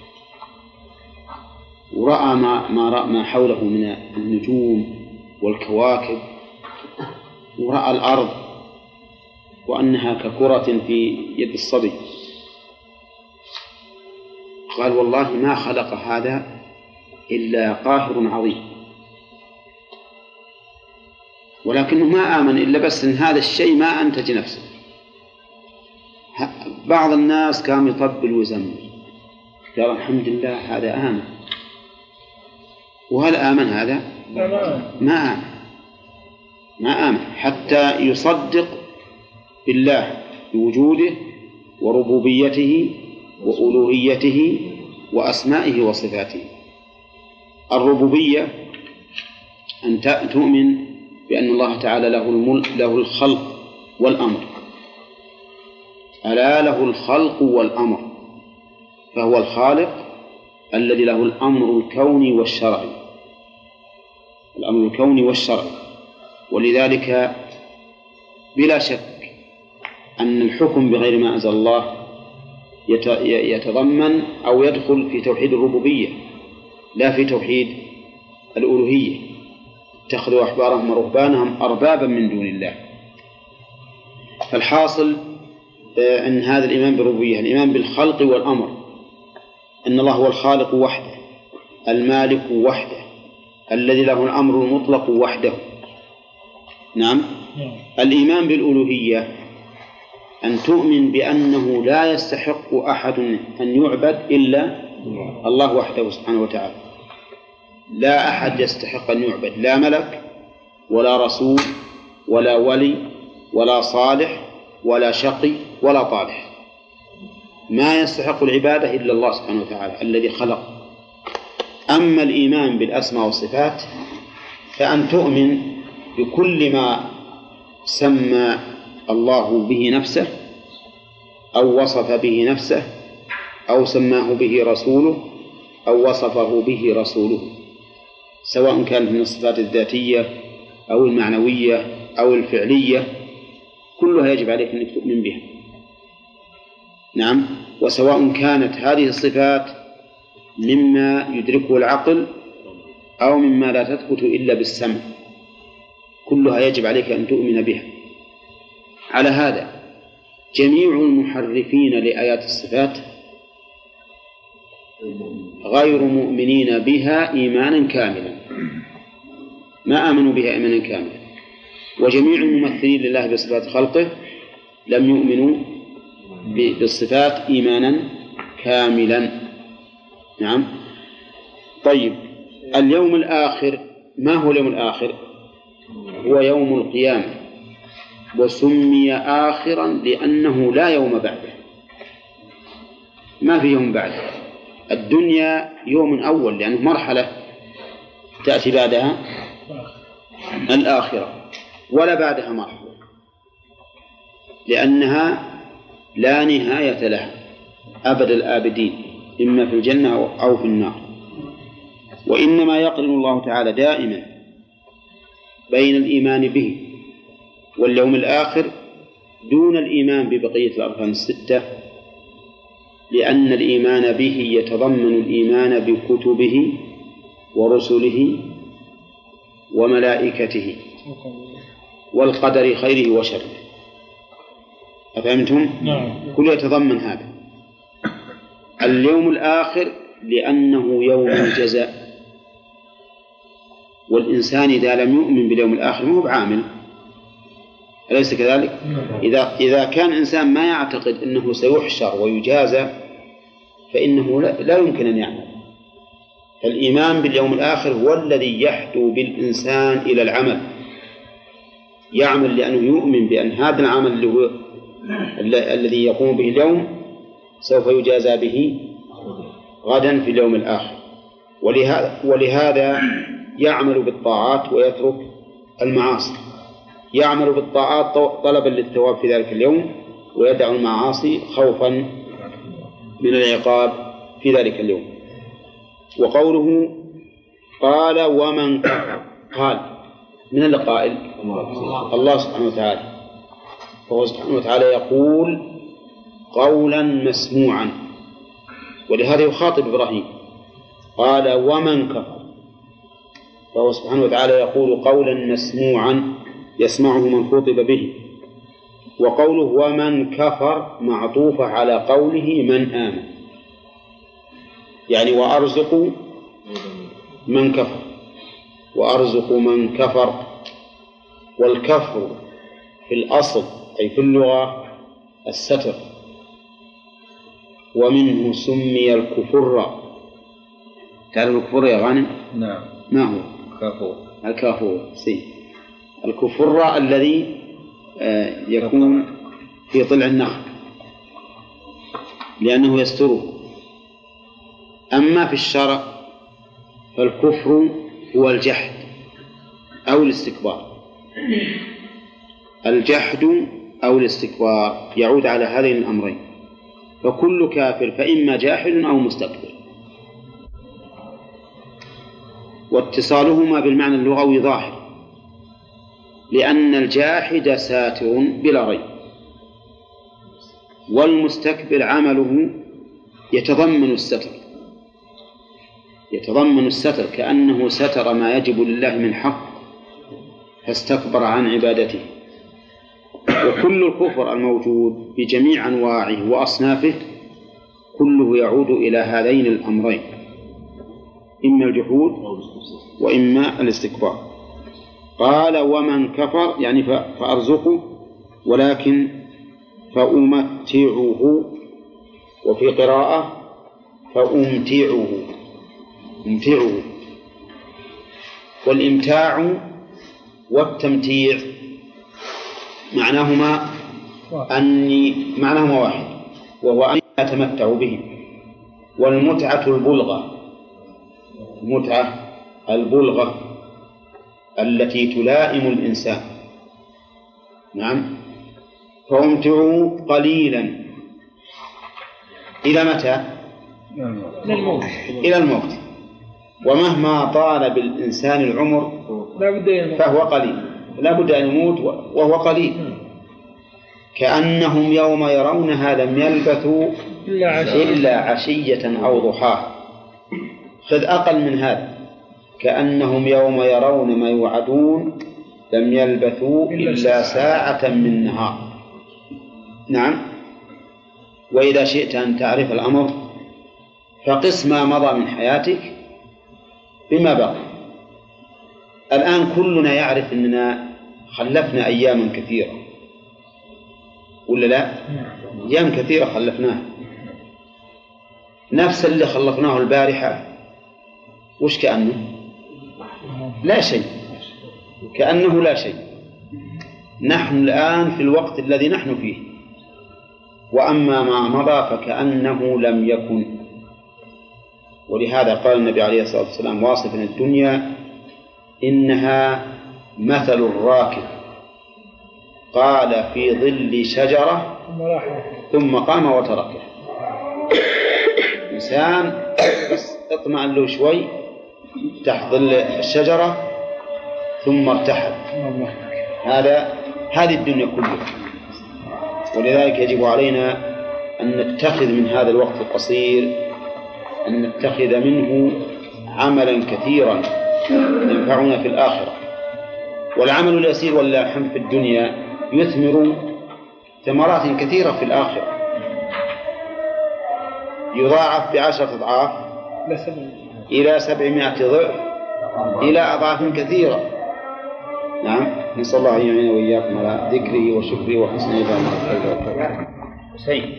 ورأى ما حوله من النجوم والكواكب، ورأى الأرض وأنها ككرة في يد الصبي، قال والله ما خلق هذا إلا قاهر عظيم. ولكنه ما آمن إلا بس إن هذا الشيء ما أنتج نفسه. بعض الناس كان يطبل ويزمر، قال الحمد لله هذا آمن. وهل آمن هذا؟ ما آمن حتى يصدق بالله بوجوده وربوبيته وألوهيته وأسمائه وصفاته. الربوبية أن تؤمن بأن الله تعالى له الملك، له الخلق والأمر. ألا له الخلق والأمر، فهو الخالق الذي له الأمر الكوني والشرعي، الأمر الكوني والشرعي. ولذلك بلا شك أن الحكم بغير ما أنزل الله يتضمن أو يدخل في توحيد الربوبية لا في توحيد الألوهية. اتخذوا أحبارهم ورهبانهم أربابا من دون الله. فالحاصل أن هذا الإيمان بالربوبية، الإيمان بالخلق والأمر، أن الله هو الخالق وحده، المالك وحده، الذي له الأمر المطلق وحده. نعم. الإيمان بالألوهية أن تؤمن بأنه لا يستحق أحد أن يعبد إلا الله وحده سبحانه وتعالى. لا أحد يستحق أن يعبد، لا ملك ولا رسول ولا ولي ولا صالح ولا شقي ولا طالح. ما يستحق العبادة إلا الله سبحانه وتعالى الذي خلق. أما الإيمان بالأسماء والصفات فأن تؤمن بكل ما سمى الله به نفسه أو وصف به نفسه أو سماه به رسوله أو وصفه به رسوله، سواء كانت من الصفات الذاتية أو المعنوية أو الفعلية، كلها يجب عليك أن تؤمن بها. نعم، وسواء كانت هذه الصفات مما يدركه العقل أو مما لا تثبت إلا بالسمع، كلها يجب عليك أن تؤمن بها. على هذا جميع المحرفين لآيات الصفات غير مؤمنين بها إيمانا كاملا، ما آمنوا بها إيمانا كاملا. وجميع الممثلين لله بصفات خلقه لم يؤمنوا بالصفات إيمانا كاملا. نعم. طيب، اليوم الآخر، ما هو اليوم الآخر؟ هو يوم القيامة، وسمي آخرا لأنه لا يوم بعده، ما في يوم بعده. الدنيا يوم أول لأنه مرحلة تأتي بعدها الآخرة، ولا بعدها مرحلة لأنها لا نهاية لها أبد الآبدين، إما في الجنة أو في النار. وإنما يقرن الله تعالى دائما بين الإيمان به واليوم الآخر دون الإيمان ببقية الأركان الستة، لأن الإيمان به يتضمن الإيمان بكتبه ورسله وملائكته والقدر خيره وشره. أفهمتم؟ كل يتضمن هذا. اليوم الآخر لأنه يوم الجزاء، والإنسان إذا لم يؤمن باليوم الآخر ما هو بعامل، أليس كذلك؟ إذا كان إنسان ما يعتقد أنه سيحشر ويجازى فإنه لا يمكن أن يعمل. فالإيمان باليوم الآخر هو الذي يحدو بالإنسان إلى العمل، يعمل لأنه يؤمن بأن هذا العمل اللي هو الذي يقوم به اليوم سوف يجازى به غدا في اليوم الآخر. ولهذا يعمل بالطاعات ويترك المعاصي، يعمل بالطاعات طلبا للثواب في ذلك اليوم، ويدع المعاصي خوفا من العقاب في ذلك اليوم. وقوله قال ومن كفر، قال من القائل الله سبحانه وتعالى، فهو سبحانه وتعالى يقول قولا مسموعا، ولهذا يخاطب إبراهيم قال ومن كفر، فهو سبحانه وتعالى يقول قولا مسموعا يسمعه من خطب به. وقوله ومن كفر معطوفة على قوله من آمن، يعني وأرزق من كفر، وأرزق من كفر. والكفر في الأصل أي في اللغة الستر، ومنه سمي الكفر. تعرف الكفر يا غانم؟ نعم. ما هو؟ كافور. الكافور، الكفر الذي يكون في طلع النخل لأنه يستره. أما في الشرع فالكفر هو الجحد أو الاستكبار، الجحد أو الاستكبار يعود على هذين الأمرين، فكل كافر فإما جاحد أو مستكبر. واتصالهما بالمعنى اللغوي ظاهر، لأن الجاحد ساتر بلا ريب، والمستكبر عمله يتضمن الستر كأنه ستر ما يجب لله من حق فاستكبر عن عبادته. وكل الكفر الموجود بجميع أنواعه وأصنافه كله يعود إلى هذين الأمرين، إما الجحود وإما الاستكبار. قال ومن كفر يعني فأرزقه، ولكن فأمتعه، وفي قراءة فأمتعه. والإمتاع والتمتيع معناهما واحد، وهو أن يتمتع به. والمتعة البلغة، التي تلائم الإنسان. نعم. فامتعوا قليلا إلى متى؟ إلى الموت. ومهما طال بالإنسان العمر فهو قليل، لا بد أن يموت وهو قليل. كأنهم يوم يرونها لم يلبثوا إلا عشية أو ضحاها. خذ أقل من هذا، كأنهم يوم يرون ما يوعدون لم يلبثوا إلا ساعة من نهار. نعم. وإذا شئت أن تعرف الأمر فقس ما مضى من حياتك بما بقي. الآن كلنا يعرف أننا خلفنا أياما كثيرة، ولا لا؟ أيام كثيرة خلفناها. نفس اللي خلفناه البارحة وش كأنه؟ لا شيء، كأنه لا شيء. نحن الآن في الوقت الذي نحن فيه، وأما ما مضى فكأنه لم يكن. ولهذا قال النبي عليه الصلاة والسلام واصفا الدنيا: إنها مثل الراكب قال في ظل شجرة ثم قام وتركه. إنسان بس اطمأن له شوي تحت ظل الشجرة ثم ارتحل. هذه الدنيا كلها. ولذلك يجب علينا أن نتخذ من هذا الوقت القصير، أن نتخذ منه عملا كثيرا ينفعنا في الآخرة. والعمل اليسير واللاحم في الدنيا يثمر ثمرات كثيرة في الآخرة، يضاعف ب10 أضعاف إلى 700 ضعف إلى أضعاف كثيرة. نعم. نسأل الله أن يعين وإياكم على ذكره وشكره وحسن عبادته. سيد،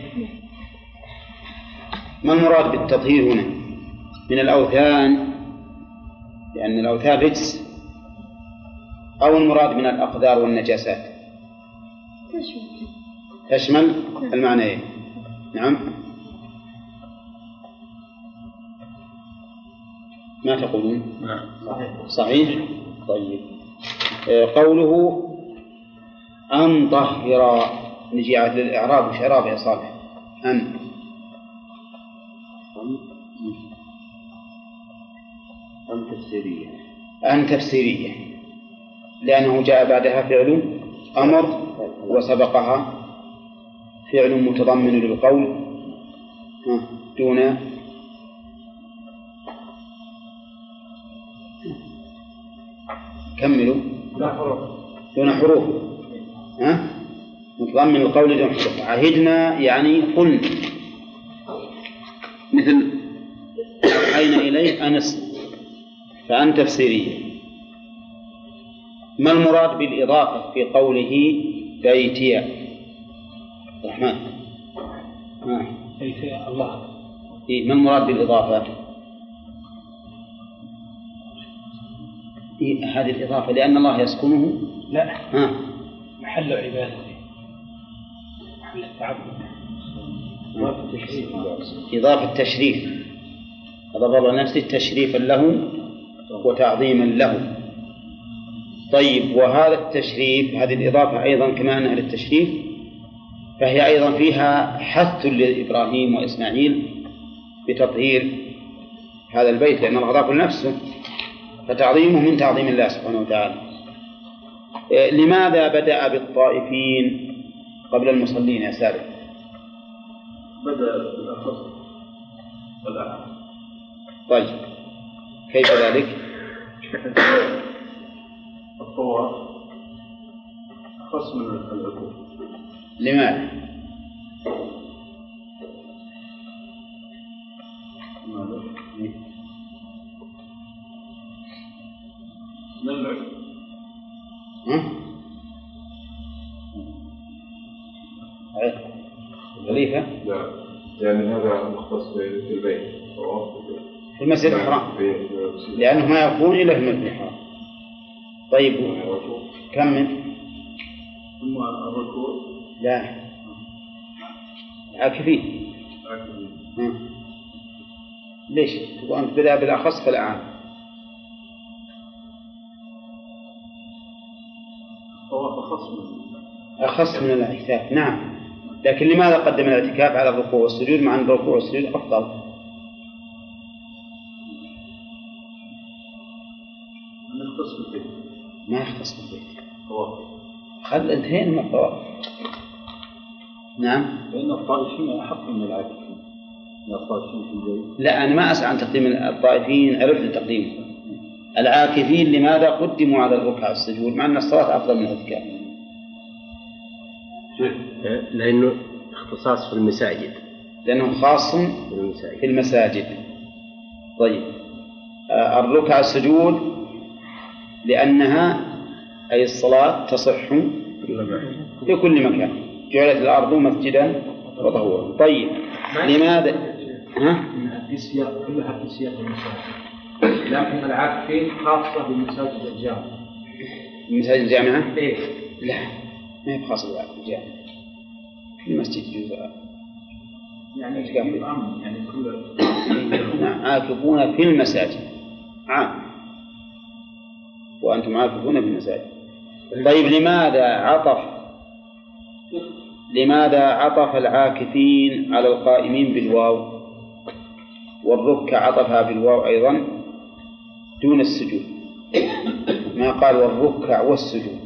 ما المراد بالتطهير هنا من الأوثان؟ لأن الأوثان رجس، أو المراد من الأقدار والنجاسات؟ تشمل المعنيين. نعم. ما تقولون؟ صحيح. طيب. قوله أن طهر، نجي على الإعراب. وش إعراب يا صالح؟ أن تفسيرية، لأنه جاء بعدها فعل أمر وسبقها فعل متضمن للقول دون كملوا دون حروف. متضمن القول دون حروف. عهدنا يعني قلنا، مثل أوحينا إليه أنس، فأن تفسيرية. ما المراد بالإضافة في قوله بيتي الرحمن؟ بيتي الله. ما المراد بالإضافة؟ هذه الإضافة لأن الله يسكنه؟ لا. محل عبادته، محل التعبد. إضافة تشريف، أضاف الله نفسه تشريفا له وتعظيما له. طيب، وهذا التشريف، هذه الإضافة أيضا كما أنها للتشريف فهي أيضا فيها حث لإبراهيم وإسماعيل بتطهير هذا البيت، لأن الله أضاف لنفسه، فتعظيمه من تعظيم الله سبحانه وتعالى. لماذا بدأ بالطائفين قبل المصلين يا سالم؟ بدأ بالأخص. طيب، كيف ذلك؟ الطواف أخص من الركوع. لماذا؟ خليفة؟ لا، يعني هذا مختص بالبيت، في المسجد الحرام، لأنه ما يكون إلا في المسجد الحرام. طيب، كمل. ثم الركوع. لا، عاكفين. ليش؟ تبغى أنت بدأ بالأخص فالأعام؟ أخص من الاعتكاف. نعم، لكن لماذا قدم الاعتكاف على الركوع والسجود مع أن الركوع والسجود أفضل؟ ما يختص بالبيت. خل انتهينا من الطواف. نعم. لأن الطائفين أحق من العاكفين. الطائفين في البيت. لا، أنا ما أسأل عن تقديم الطائفين، عرفت تقديمه. العاكفين لماذا قدموا على الركوع والسجود مع أن الصلاة أفضل من الاعتكاف؟ لأنه اختصاص في المساجد. لأنه خاص في المساجد. طيب، الركوع والسجود لأنها أي الصلاة تصح في كل مكان، جعلت الأرض مسجدا وطهورا. طيب، لماذا؟ في سياق كلها في سياق المساجد، لكن العاكفين خاصة بالمساجد الجامعة. المساجد الجامعة؟ إيه؟ لا، ما هي خاصة بالجامعة. في المسجد جزء يعني كل عاكفون في المساجد عام، وأنتم عاكفون في المساجد. طيب، لماذا عطف العاكفين على القائمين بالواو، والركع عطفها بالواو أيضا دون السجود، ما قال والركع والسجود؟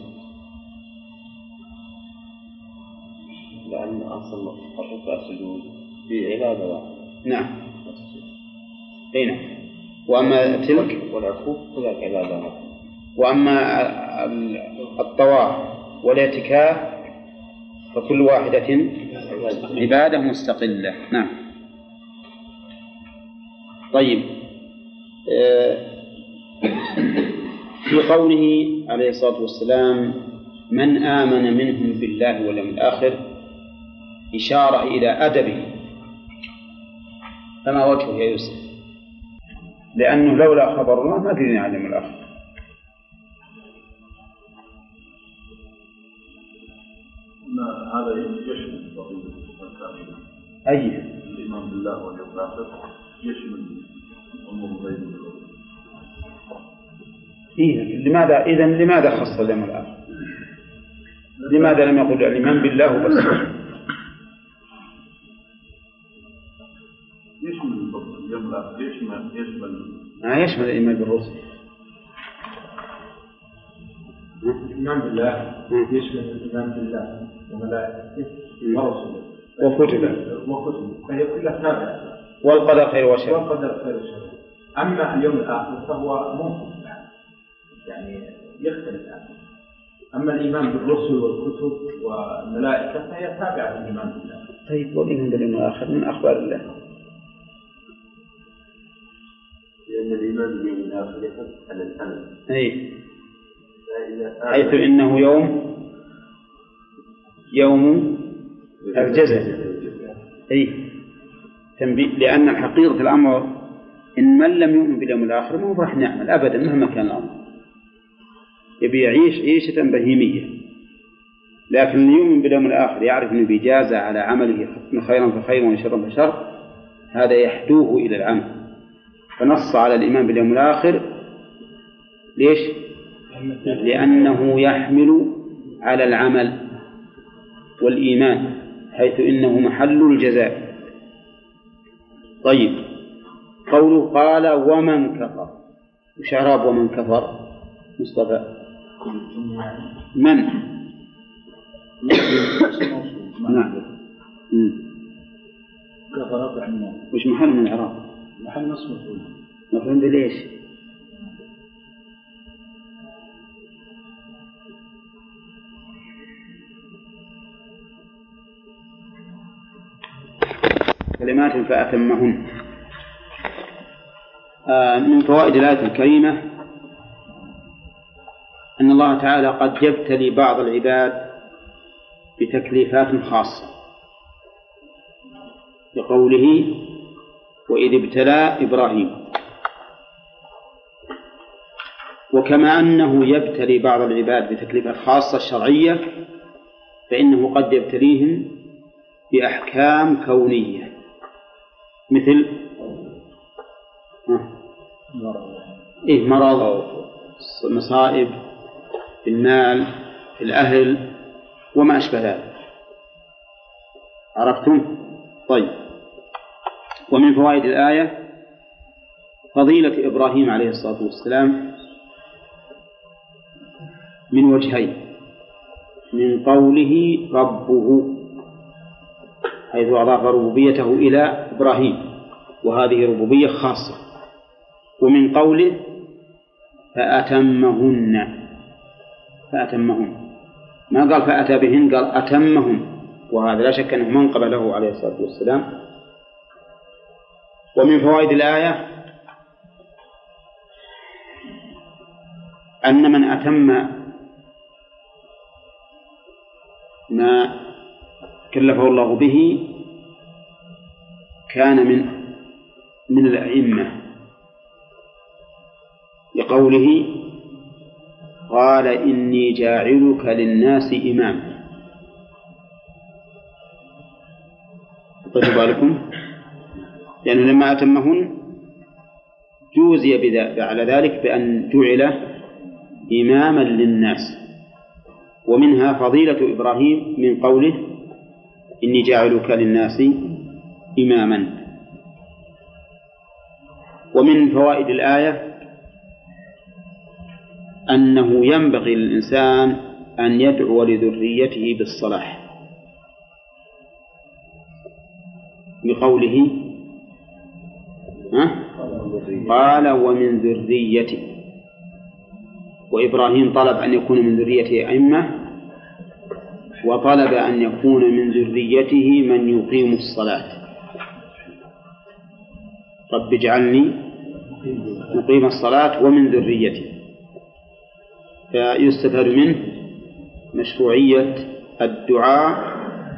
لأن أصل الركع والسجود في عبادة واحدة. نعم. أين؟ وأما تلك والعكوف كذلك عبادة واحدة. وأما الطواف والاعتكاف فكل واحدة عبادة مستقلة. نعم. طيب، في قوله عليه الصلاة والسلام من آمن منهم بالله واليوم الآخر إشارة إلى أدبه، فما وجهه يا يوسف؟ لأنه لولا خبر الله ما درينا عن اليوم الآخر. هذا يشمل بقية أي الإيمان بالله واليوم الآخر، يشمل أمور غير. لماذا خص اليوم الآخر؟ لماذا لم يقل الإيمان بالله بس؟ يشمل اليوم الآخر، يشمل الإيمان بالرسل. الإيمان بالله يشمل الإيمان بالله وملائكته ورسله وكتبه، فهي كلها تابعة. والقدر خير وشر. أما اليوم الآخر فهو ممكن يعني يختلف عنه. أما الإيمان بالرسل والكتب والملائكة فهي تابعة للإيمان بالله. طيب، والإيمان باليوم الآخر من أخبار الله، لأن الإيمان باليوم الآخر يحث على الأمل. حيث إنه يوم الجزاء. تنبيه، لأن الحقيقة الأمر إن من لم يؤمن باليوم الآخر ما هو راح نعمل أبدا مهما كان الأمر، يبي يعيش عيشة بهيمية. لكن اللي يؤمن باليوم الآخر يعرف أنه بيجازى على عمله، خيرا فخير وشرا فشر، هذا يحدوه إلى العمل. فنص على الإيمان باليوم الآخر ليش؟ لأنه يحمل على العمل والإيمان، حيث إنه محل الجزاء. طيب، قوله قال ومن كفر، وش إعراب ومن كفر مصطفى؟ من؟ نعم. كفر عنه. وش محل من الإعراب؟ محل نصب مفهوم بليش؟ كلمات فأتمهن. من فوائد الآية الكريمة أن الله تعالى قد يبتلي بعض العباد بتكليفات خاصة، بقوله وإذ ابتلى إبراهيم. وكما أنه يبتلي بعض العباد بتكليفات خاصة شرعية، فإنه قد يبتليهم بأحكام كونية مثل مرض، مصائب في المال، الأهل وما أشبه ذلك. عرفتم؟ طيب. ومن فوائد الآية فضيلة إبراهيم عليه الصلاة والسلام من وجهين: من قوله ربه حيث أضاف ربوبيته إلى إبراهيم وهذه ربوبية خاصة، ومن قوله فأتمهن ما قال فأتى بهن، قال أتمهن، وهذا لا شك أنه منقب له عليه الصلاة والسلام. ومن فوائد الآية أن من أتم ما كلفه الله به كان من الأئمة، لقوله قال إني جاعلك للناس إماما. خذوا بالكم، لأنه لما أتمهن جوزي على ذلك بأن جعل إماما للناس. ومنها فضيلة إبراهيم من قوله إني جاعلك للناس إماما. ومن فوائد الآية أنه ينبغي للإنسان أن يدعو لذريته بالصلاح، بقوله قال ومن ذريته، وإبراهيم طلب أن يكون من ذريته أئمة، وطلب أن يكون من ذريته من يقيم الصلاة. رب اجعلني مقيم الصلاة ومن ذريتي. فيستفاد منه مشروعية الدعاء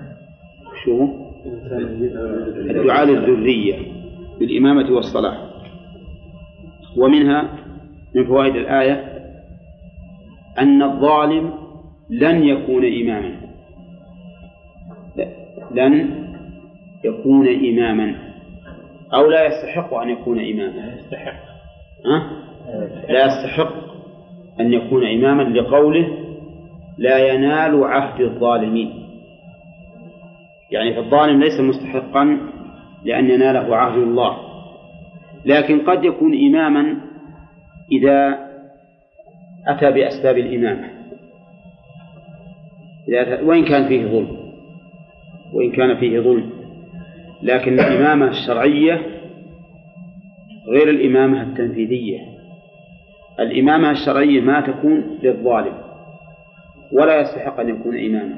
للذرية بالإمامة والصلاة. ومنها من فوائد الآية أن الظالم لن يكون إماما، لن يكون إماما، أو لا يستحق أن يكون إماما، لا يستحق أن يكون إماما، لقوله لا ينال عهد الظالمين. يعني فالظالم ليس مستحقا لأن يناله عهد الله، لكن قد يكون إماما إذا أتى بأسباب الإمامة، وإن كان فيه ظلم، لكن الإمامة الشرعية غير الإمامة التنفيذية. الإمامة الشرعية ما تكون للظالم ولا يستحق أن يكون إماما،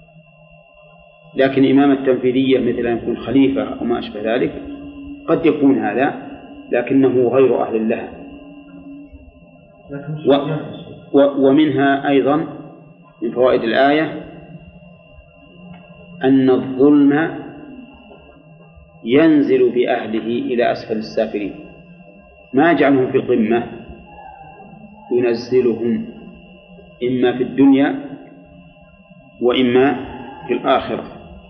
لكن الإمامة التنفيذية مثل أن يكون خليفة أو ما أشبه ذلك قد يكون هذا، لكنه غير أهل لها. ومنها أيضا من فوائد الآية أن الظلم ينزل بأهله إلى أسفل السافلين، ما يجعلهم في القمة، ينزلهم إما في الدنيا وإما في الآخرة.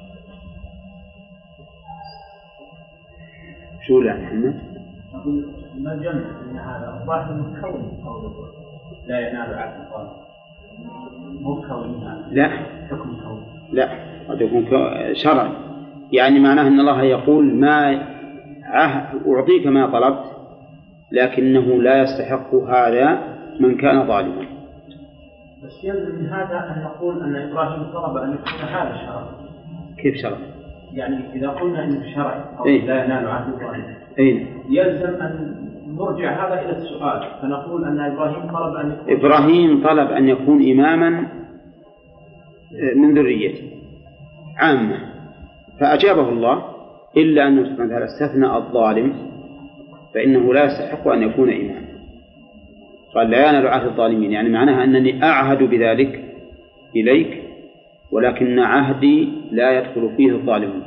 شو لا محمد؟ ما جمع من هذا الظاهر المتكون لا ينال عهد الظالم، مو كون لا حكم كون، لا قد يكون شرعي، يعني معناه أن الله يقول ما أعطيك ما طلبت، لكنه لا يستحق هذا من كان ظالما. بس يلزم من هذا أن نقول أن إبراهيم طلب أن يكون هذا شرعي. كيف شرعي؟ يعني إذا قلنا أنه شرعي أو لا ينال عهد الظالم، يلزم أن نرجع هذا إلى السؤال، فنقول أن إبراهيم طلب أن يكون إماما من ذريته عامة، فأجابه الله، إلا أنه سبحانه وتعالى استثنى الظالم فإنه لا يستحق أن يكون إماما. قال لا ينال عهد الظالمين، يعني معناها أنني أعهد بذلك إليك، ولكن عهدي لا يدخل فيه الظالمون.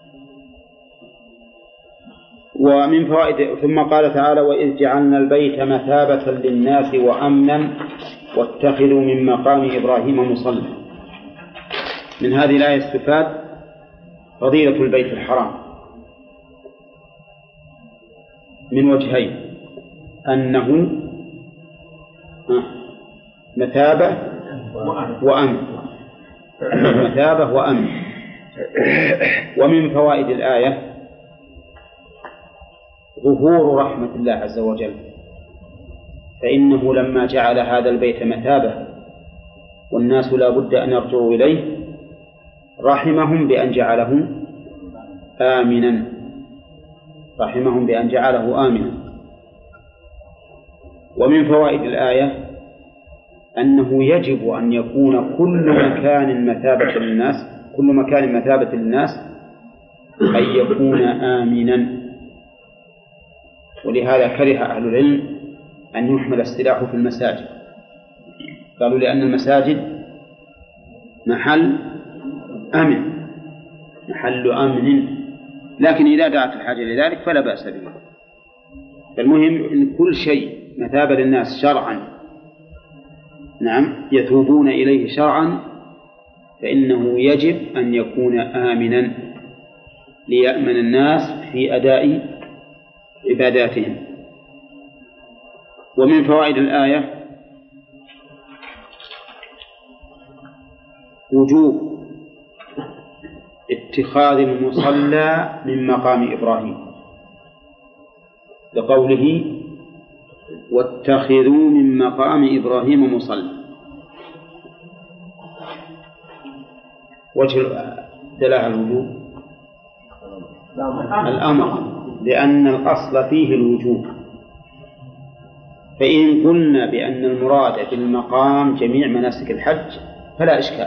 ومن فوائد ثم قال تعالى وإذ جعلنا البيت مثابة للناس وأمنا واتخذوا من مقام إبراهيم مصلى. من هذه الآية استفاد فضيلة البيت الحرام من وجهين: أنه مثابة وأمن، مثابة وأمن. ومن فوائد الآية ظهور رحمة الله عز وجل، فإنه لما جعل هذا البيت مثابة والناس لا بد أن يرجعوا إليه رحمهم بأن جعله آمنا، رحمهم بأن جعله آمنا. ومن فوائد الآية أنه يجب أن يكون كل مكان مثابة للناس، كل مكان مثابة للناس أن يكون آمنا. ولهذا كره أهل العلم أن يحمل السلاح في المساجد، قالوا لأن المساجد محل أمن، محل أمن، لكن إذا دعت الحاجة لذلك فلا بأس به. فالمهم أن كل شيء مثابة للناس شرعا، نعم، يتوبون إليه شرعا، فإنه يجب أن يكون آمنا ليأمن الناس في أداء عباداتهم. ومن فوائد الآية وجوب اتخاذ المصلى من مقام إبراهيم، لقوله واتخذوا من مقام إبراهيم مصلى. وجه دلالة الوجوب الأمر، لأن الأصل فيه الوجوب. فإن قلنا بأن المراد بالمقام جميع مناسك الحج فلا إشكال،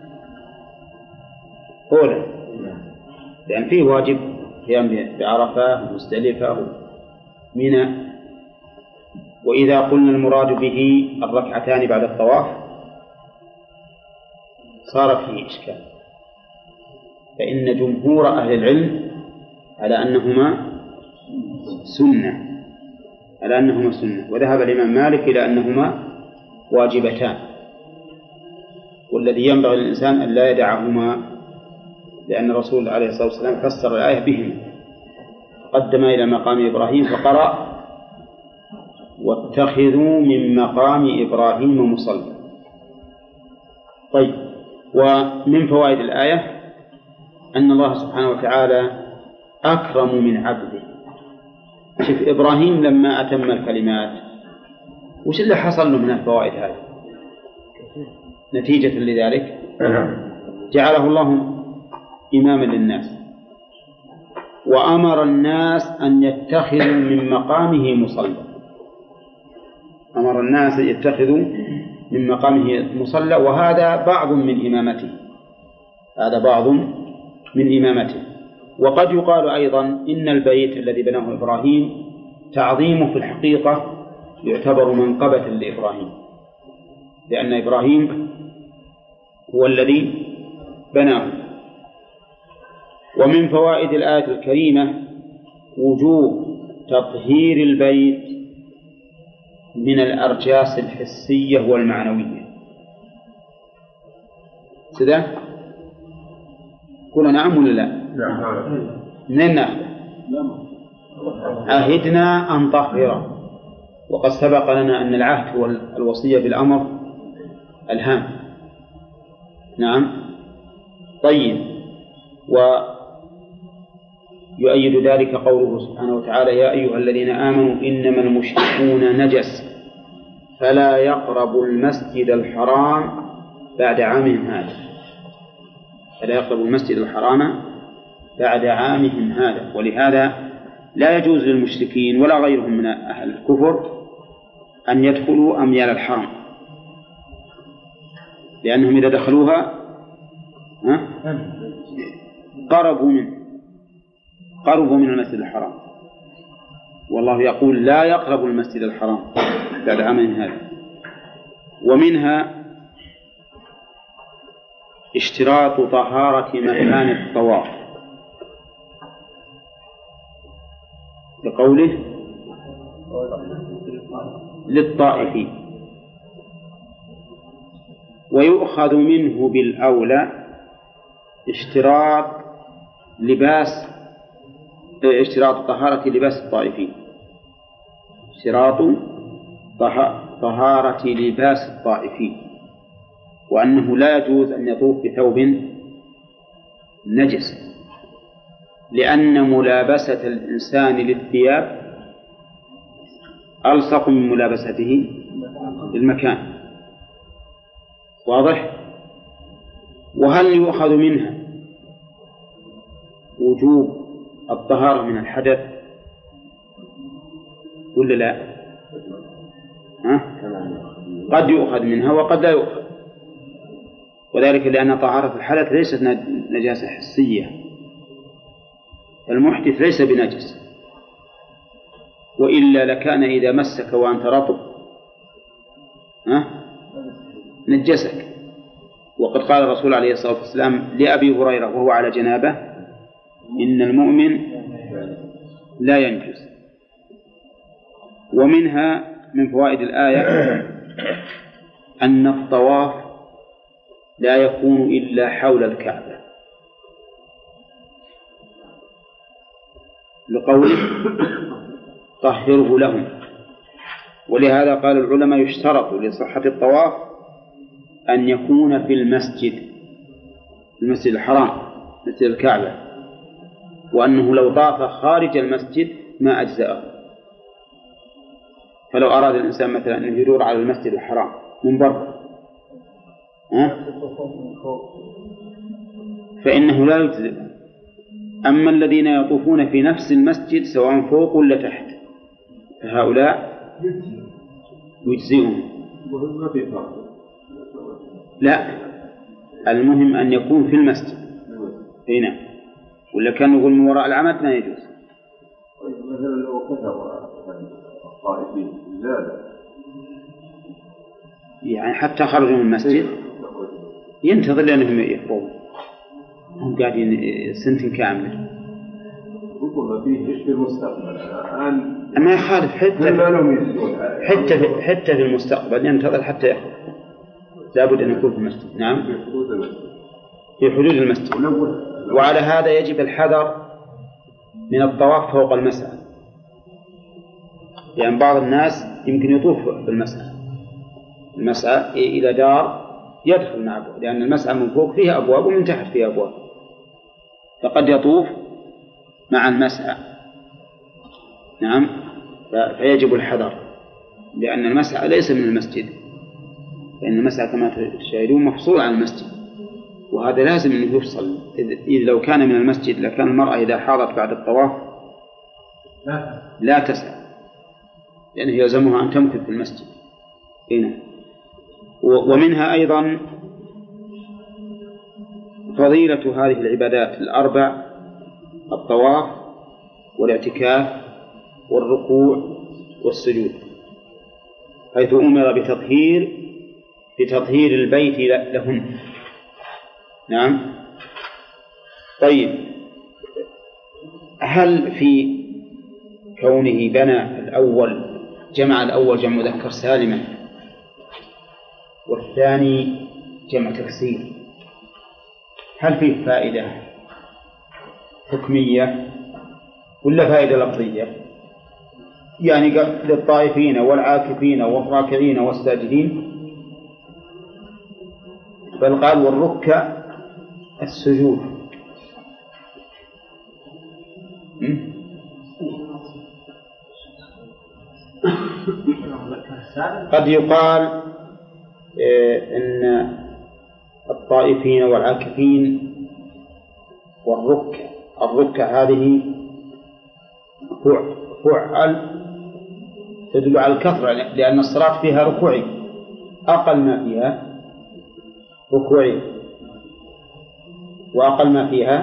أولا لأن فيه واجب قيام بعرفة ومزدلفة ومنى. وإذا قلنا المراد به الركعتان بعد الطواف صار فيه إشكال، فإن جمهور أهل العلم على أنهما سنة، وذهب الإمام مالك إلى أنهما واجبتان، والذي ينبغي للإنسان أن لا يدعهما، لأن الرسول عليه الصلاة والسلام فسر الآية بهم، قدم إلى مقام إبراهيم فقرأ واتخذوا من مقام إبراهيم مصلى. طيب، ومن فوائد الآية أن الله سبحانه وتعالى أكرم من عبده. شوف إبراهيم لما أتم الكلمات وش اللي حصل له من الفوائد هذه؟ نتيجة لذلك جعله الله إماما للناس، وأمر الناس أن يتخذوا من مقامه مصلى، أمر الناس أن يتخذوا من مقامه مصلى، وهذا بعض من إمامته، هذا بعض من إمامته. وقد يقال أيضا إن البيت الذي بناه إبراهيم تعظيمه في الحقيقة يعتبر منقبة لإبراهيم، لأن إبراهيم هو الذي بناه. ومن فوائد الآية الكريمة وجوب تطهير البيت من الأرجاس الحسية والمعنوية. سده قلنا نعم ولا لا؟ منين نأخذ؟ عهدنا أن طهره، وقد سبق لنا أن العهد هو الوصية بالأمر الهام. نعم. طيب، ويؤيد ذلك قوله سبحانه وتعالى يا أيها الذين آمنوا إنما المشركون نجس فلا يقربوا المسجد الحرام بعد عامهم هذا، فلا يقربوا المسجد الحرام بعد عامهم هذا. ولهذا لا يجوز للمشركين ولا غيرهم من أهل الكفر أن يدخلوا أميال الحرم، لأنهم إذا دخلوها قربوا من المسجد الحرام، والله يقول لا يقربوا المسجد الحرام بعد عامهم هذا. ومنها اشتراط طهارة مكان الطواف، لقوله للطائفين. ويؤخذ منه بالأولى اشتراط طهارة لباس الطائفين، اشتراط طهارة لباس الطائفين، وأنه لا يجوز أن يطوف بثوب نجس، لأن ملابسة الإنسان للثياب ألصق من ملابسته للمكان. واضح؟ وهل يؤخذ منها وجوب الطهارة من الحدث ولا لا؟ قد يؤخذ منها وقد لا يؤخذ، وذلك لأن طهارة الحدث ليست نجاسة حسية، المحدث ليس بنجس، وإلا لكان إذا مسك وأنت رطب نجسك. وقد قال الرسول عليه الصلاة والسلام لأبي هريرة وهو على جنابه: إن المؤمن لا ينجس. ومنها من فوائد الآية أن الطواف لا يكون إلا حول الكعبة، لقوله: طهره لهم. ولهذا قال العلماء: يشترط لصحة الطواف أن يكون في المسجد الحرام، مسجد الكعبة، وأنه لو طاف خارج المسجد ما أجزأه. فلو أراد الإنسان مثلا أن يدور على المسجد الحرام من برا فإنه لا يجزئ. أما الذين يطوفون في نفس المسجد سواء فوق ولا تحت فهؤلاء يجزئهم. لا، المهم أن يكون في المسجد هنا، ولا كان يقول من وراء العمد ما يجوز. مثلا لو كثر الطائفين زاد، يعني حتى خرجوا من المسجد ينتظر لأنهم يفرغون، هم قاعدين سنة كاملة. ربما فيه إيش في المستقبل الآن ما يخالف، حتى في المستقبل ينتظر حتى يخرج، لابد أن يكون في المسجد. نعم، في حدود المسجد. وعلى هذا يجب الحذر من الطواف فوق المسعى، لأن يعني بعض الناس يمكن يطوف المسعى إلى دار يدخل مع أبواب، لأن المسعى من فوق فيها أبواب ومن تحت فيها أبواب، فقد يطوف مع المسعى. نعم، فيجب الحذر، لأن المسعى ليس من المسجد، لأن المسعى كما تشاهدون مفصول عن المسجد، وهذا لازم أنه يفصل. إذ لو كان من المسجد لكان المرأة إذا حاضت بعد الطواف لا تسعى، لأنه يلزمها أن تمكث في المسجد هنا. ومنها أيضا فضيلة هذه العبادات الأربع: الطواف والاعتكاف والركوع والسجود، حيث أمر بتطهير البيت لهن. نعم. طيب، هل في كونه بنى الأول جمع جمع مذكر سالما والثاني جمع تكسير، هل فيه فائدة حكمية ولا فائدة لفظية؟ يعني للطائفين والعاكفين والراكعين والساجدين، بل قال والركع السجود. قد يقال إن الطائفين والعاكفين الركع هذه فعل تدل على الكثرة، لأن الصلاة فيها ركوعي، أقل ما فيها ركوعي، وأقل ما فيها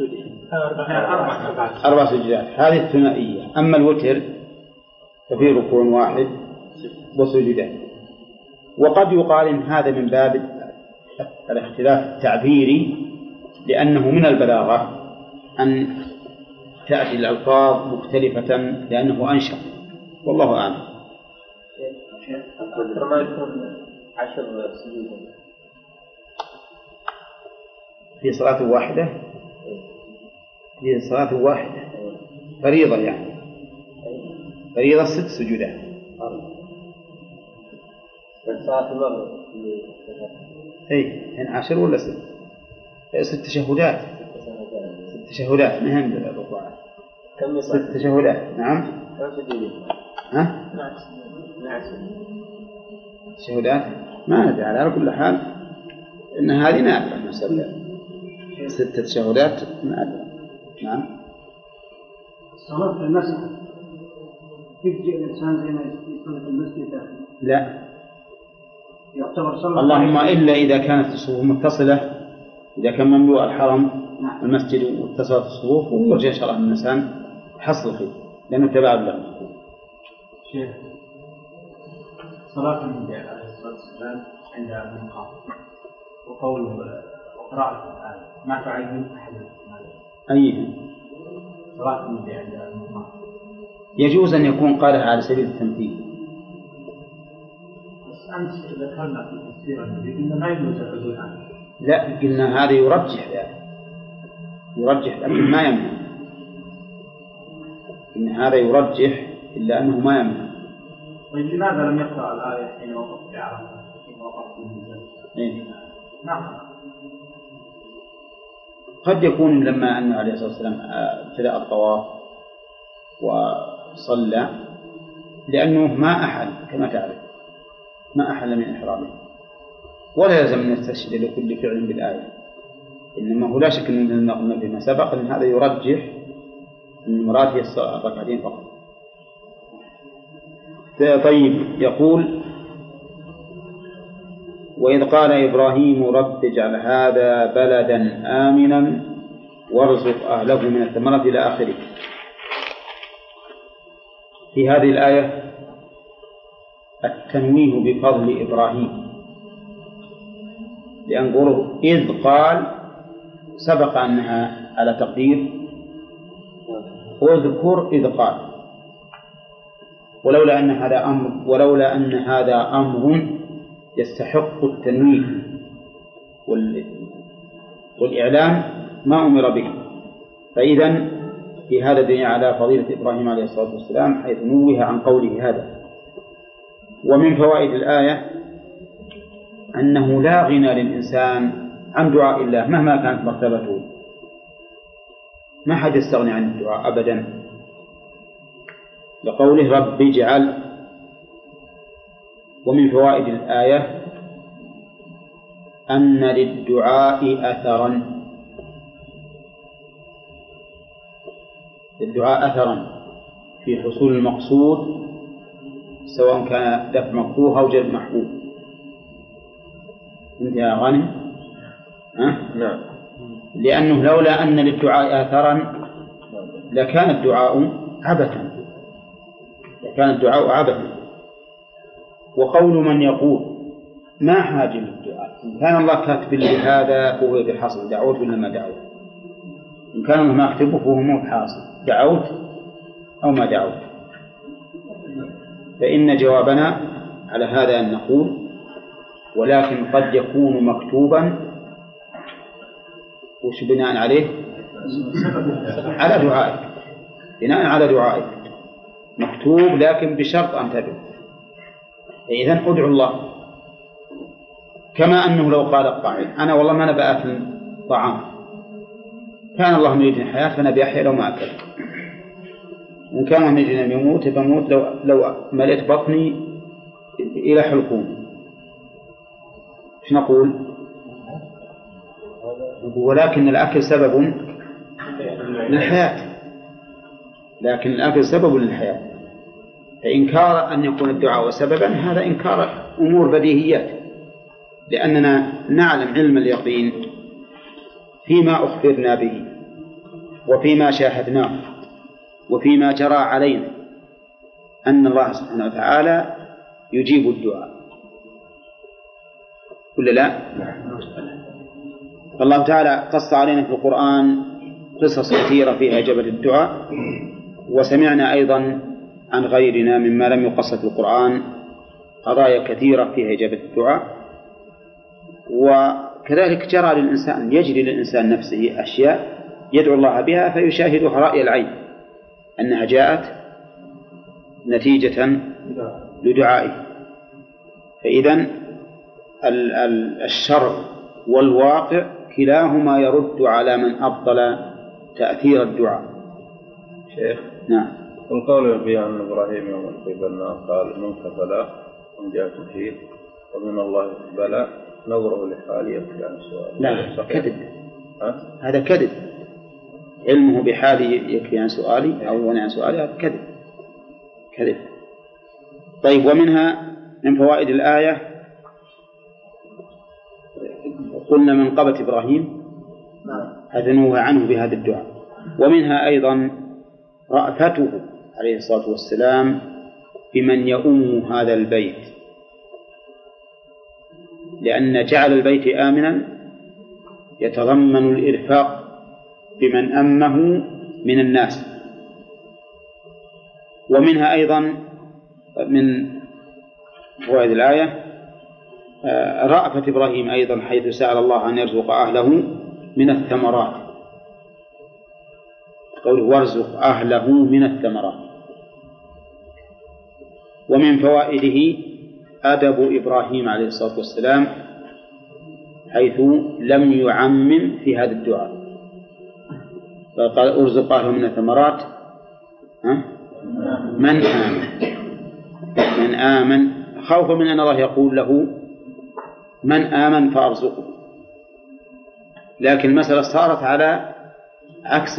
4 سجدات، هذه الثنائية. أما الوتر ففيه ركوع واحد وسجدان. وقد يقال إن هذا من باب الاختلاف التعبيري، لأنه من البلاغة أن تأتي الألفاظ مختلفة لأنه أنشط، والله أعلم. أكثر ما يكون 10 سجود في صلاة واحدة، في صلاة واحدة فريضة، يعني فريضة 6 سجودات. صلاة المغرب إيه 12 ولا 6 تشهدات 6 تشهدات مهم بالركوعات كم 6 تشهدات نعم ها؟ تشهدات ما ندري على كل حال إن هذه نادرة المسألة 6 تشهدات نادرة نعم. الصلاة في المسجد يجزئ الإنسان زي ما يصلي في المسجد داخل؟ لا يعتبر صلاة اللهم إلا إذا كانت الصفوف متصلة إذا كان مملوء الحرم المسجد واتصلت الصفوف ويرجى إن شاء الله الإنسان حصل الخير لأنه تبع له. شيخ صلاة النبي عليه الصلاة والسلام عند المقام وقول وقراءة القرآن ما تعين أحد أيه صلاة النبي عند المقام يجوز أن يكون قالها على سبيل التمثيل. بس أمس ذكرنا في تفسير النبي قلنا ما يجوز الحدود عنه. لا قلنا هذا يرجح لكن ما يمنع إن هذا يرجح إلا أنه ما يمنع. طيب لماذا لم يقرأ الآية حين وقف في عرفة حين وقف في الميزان؟ نعم قد يكون لما أنه عليه الصلاة والسلام ابتدأ الطواف وصلى لأنه ما أحل كما تعرف ما أحل من إحرامه ولا يلزم أن يستشهد لكل فعل بالآية إنما هو لا شك أن قلنا فيما سبق أن هذا يرجح أن المراد هي الركعتين فقط. طيب يقول وإذ قال إبراهيم رب اجعل هذا بلدا آمنا وارزق أهله من الثمرات إلى آخره. في هذه الآية التنويه بفضل إبراهيم لأن قوله إذ قال سبق أنها على تقدير اذكر إذ قال ولولا أن هذا أمر يستحق التنويه والإعلام ما أمر به فإذا في هذا دليل على فضيلة إبراهيم عليه الصلاة والسلام حيث نوه عن قوله هذا. ومن فوائد الآية أنه لا غنى للإنسان عن دعاء الله مهما كانت مرتبته ما حد يستغني عن الدعاء أبدا لقوله رب اجعل. ومن فوائد الآية أن للدعاء أثرا في حصول المقصود سواء كان دفع مكروه أو جلب محبوب. انت يا غانم نعم لأنه لولا أن للدعاء أثرا لكان الدعاء عبثا. وقول من يقول ما حاجة للدعاء إن كان الله كاتب لي هذا فهو بحاصل دعوت ولا ما دعوت إن كان الله ما أكتبه فهو مو بحاصل دعوت أو ما دعوت. فإن جوابنا على هذا أن نقول ولكن قد يكون مكتوبا وش بناء عليه على دعائك بناء على دعائك مكتوب لكن بشرط أن تدعو. إذن أدعو الله كما أنه لو قال القائل أنا والله ما أنا بأكل طعام كان الله مريدني الحياة فأنا بأحيا لو ما أكل إن كان الله مريدني أن يموت فموت لو مليت بطني إلى حلقوم إيش نقول؟ ولكن الأكل سبب للحياة فإنكار أن يكون الدعاء سببا هذا إنكار أمور بديهيات لأننا نعلم علم اليقين فيما أخبرنا به وفيما شاهدناه وفيما جرى علينا أن الله سبحانه وتعالى يجيب الدعاء ولا لا؟ فالله تعالى قص علينا في القرآن قصص كثيرة فيها إجابة الدعاء وسمعنا أيضا عن غيرنا مما لم يقص في القرآن قضايا كثيرة فيها إجابة الدعاء. وكذلك يجري للإنسان نفسه أشياء يدعو الله بها فيشاهدها رأي العين أنها جاءت نتيجة لدعائه فإذن الشرع والواقع كلاهما يرد على من أبطل تأثير الدعاء. شيخ نعم. القول في أن إبراهيم يوم القيامة النار قال منك بلاء من جاء فيه ومن الله بلاء نظره لحالي يكفي عن السؤال. لا كذب، هذا كذب. علمه بحالي يكفي عن سؤالي أو يغني عن سؤالي، هذا كذب. طيب، ومنها من فوائد الآية قلنا منقبة إبراهيم هذا نوه عنه بهذا الدعاء، ومنها أيضا رأفته عليه الصلاة والسلام بمن يؤم هذا البيت، لأن جعل البيت آمنا يتضمن الإرفاق بمن أمه من الناس. ومنها أيضا من فوائد الآية رأفة إبراهيم أيضا حيث سأل الله أن يرزق أهله من الثمرات، قوله وارزق أهله من الثمرات. ومن فوائده أدب إبراهيم عليه الصلاة والسلام حيث لم يعمم في هذا الدعاء، فقال ارزق أهله من الثمرات من آمن خوفا من أن الله يقول له من آمن فأرزقه، لكن المسألة صارت على عكس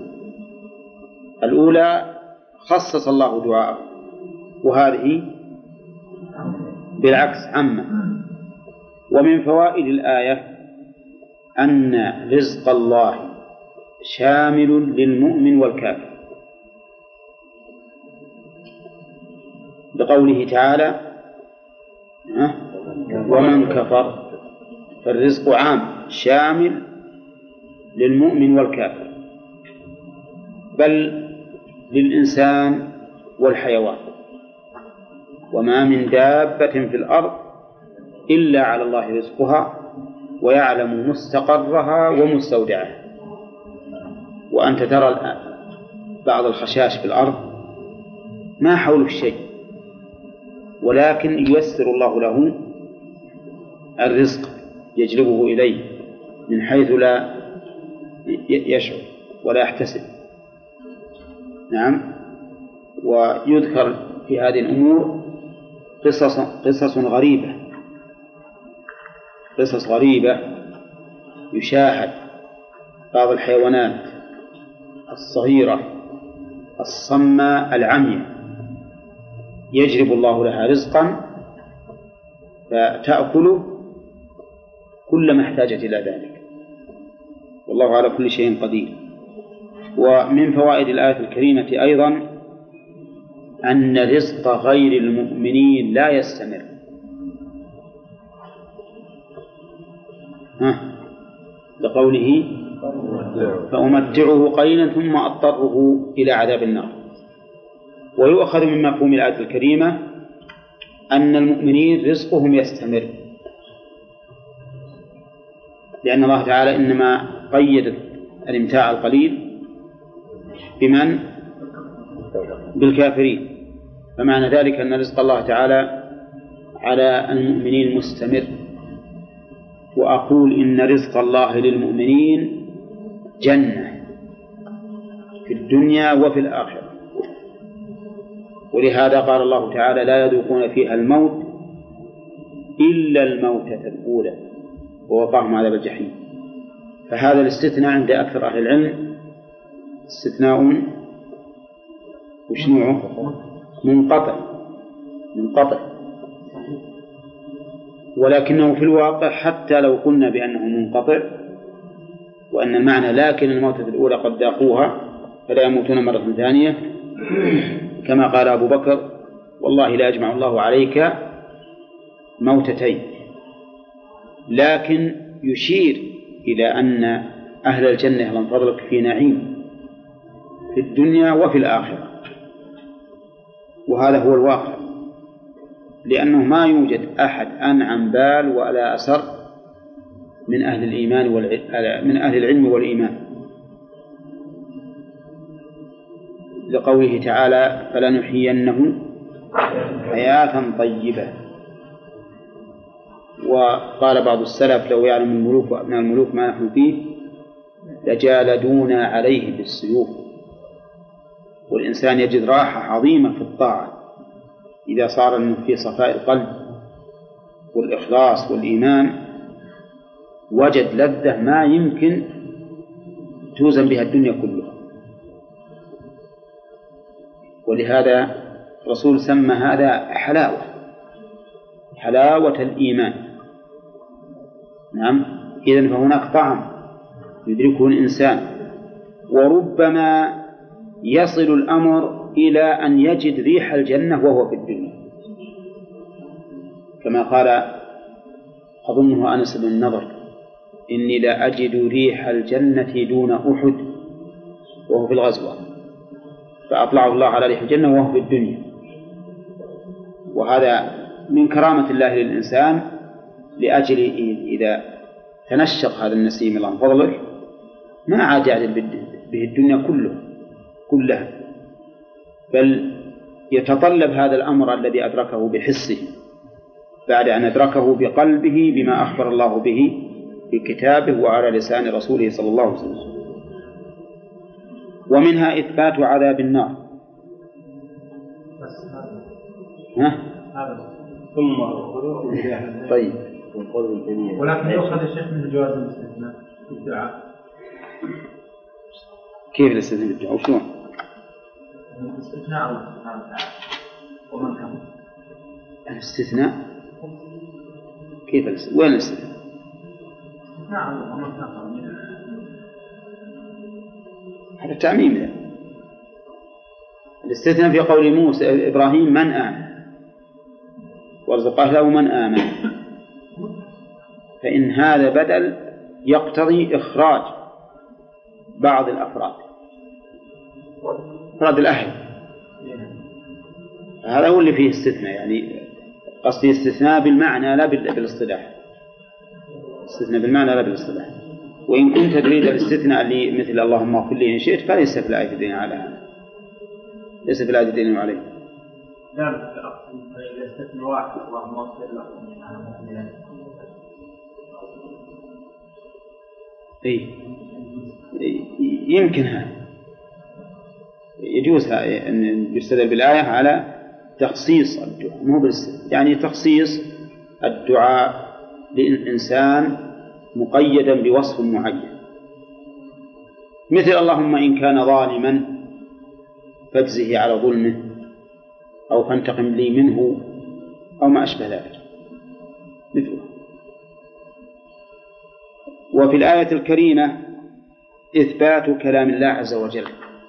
الأولى خصص الله دعاءه، وهذه بالعكس عامة. ومن فوائد الآية أن رزق الله شامل للمؤمن والكافر، بقوله تعالى ومن كفر، فالرزق عام شامل للمؤمن والكافر، بل للإنسان والحيوان. وما من دابة في الأرض إلا على الله رزقها ويعلم مستقرها ومستودعها. وأنت ترى بعض الخشاش في الأرض ما حوله شيء، ولكن ييسر الله له الرزق يجلبه إليه من حيث لا يشعر ولا يحتسب. نعم. ويذكر في هذه الأمور قصص غريبة يشاهد بعض الحيوانات الصغيرة الصماء العمياء يجلب الله لها رزقا فتأكله كلما احتاجت إلى ذلك، والله على كل شيء قدير. ومن فوائد الآية الكريمة أيضا أن رزق غير المؤمنين لا يستمر، لقوله فأمتعه قليلا ثم أضطره إلى عذاب النار. ويؤخذ من مفهوم الآية الكريمة أن المؤمنين رزقهم يستمر، لأن الله تعالى إنما قيد الامتاع القليل بمن؟ بالكافرين. فمعنى ذلك أن رزق الله تعالى على المؤمنين مستمر. وأقول إن رزق الله للمؤمنين جنة في الدنيا وفي الآخرة، ولهذا قال الله تعالى لا يذوقون فيها الموت إلا الموتة الأولى ووقاهم عذاب الجحيم. فهذا الاستثناء عند أكثر أهل العلم استثناء وشنوعه منقطع، ولكنه في الواقع حتى لو قلنا بأنه منقطع وأن المعنى لكن الموتة الأولى قد ذاقوها فلا يموتون مرة ثانية، كما قال أبو بكر والله لا يجمع الله عليك موتتين، لكن يشير إلى أن أهل الجنة من فضلك في نعيم في الدنيا وفي الآخرة، وهذا هو الواقع، لأنه ما يوجد أحد أنعم بال ولا أسر من أهل الإيمان من أهل العلم والإيمان، لقوله تعالى فلنحيينه حياة طيبة. وقال بعض السلف لو يعلم الملوك وأبناء الملوك ما نحن فيه لجالدونا عليه بالسيوف. والإنسان يجد راحة عظيمة في الطاعة إذا صار في صفاء القلب والإخلاص والإيمان، وجد لذة ما يمكن توزن بها الدنيا كلها. ولهذا الرسول سمى هذا حلاوة الإيمان. نعم، إذن فهناك طعم يدركه الإنسان، وربما يصل الأمر إلى أن يجد ريح الجنة وهو في الدنيا، كما قال أظنه أنس بن النضر: إني لا أجد ريح الجنة دون أحد، وهو في الغزوة، فأطلعه الله على ريح الجنة وهو في الدنيا. وهذا من كرامة الله للإنسان، لأجل إذا تنشق هذا النسيم الله من فضله ما عاد يعدل به الدنيا كلها، بل يتطلب هذا الأمر الذي أدركه بحسه بعد أن أدركه بقلبه بما أخبر الله به في كتابه وعلى لسان رسوله صلى الله عليه وسلم. ومنها إثبات عذاب النار. ثم طيب، ولكن يؤخذ الشيخ من جواز الاستثناء في الدعاء. كيف الاستثناء في الدعاء؟ وشلون؟ الاستثناء الله سبحانه وتعالى ومن كان الاستثناء كيف الاستثناء؟ وين الاستثناء؟ استثناء الله ومن كان هذا تعميم له. الاستثناء في قول موسى إبراهيم: من آمن وارزقه له من آمن، فإن هذا بدل يقتضي إخراج بعض الأفراد، أفراد الأهل، هذا هو اللي فيه استثناء. يعني قصدي استثناء بالمعنى لا بالاصطلاح، استثناء بالمعنى لا بالاصطلاح. وإن كنت تريد الاستثناء اللي مثل اللهم اغفر لي إن شئت فليس في الآية الدين على هذا، ليس في الآية الدين عليه. ذلك إذا استثنى واحد اللهم اغفر له يمكن هذا يجوز أن يستدل بالآية على تخصيص الدعاء، مو يعني تخصيص الدعاء للإنسان مقيدا بوصف معين، مثل اللهم إن كان ظالما فاجزه على ظلمه، أو فانتقم لي منه، أو ما أشبه ذلك مثله. وفي الآية الكريمة إثبات كلام الله عز وجل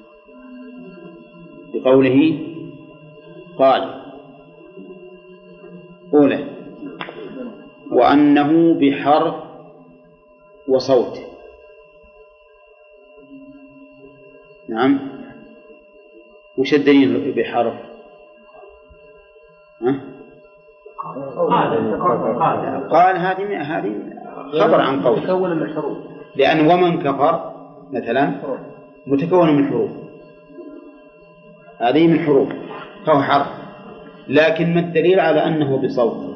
بقوله قال أولى وأنه بحرف وصوت. نعم، وش الدليل بحرف؟ قال هذه خبر عن قول متكون من حروف، لأن ومن كفر مثلا متكون من حروف، هذه من حروف فهو حرف. لكن ما الدليل على أنه بصوت؟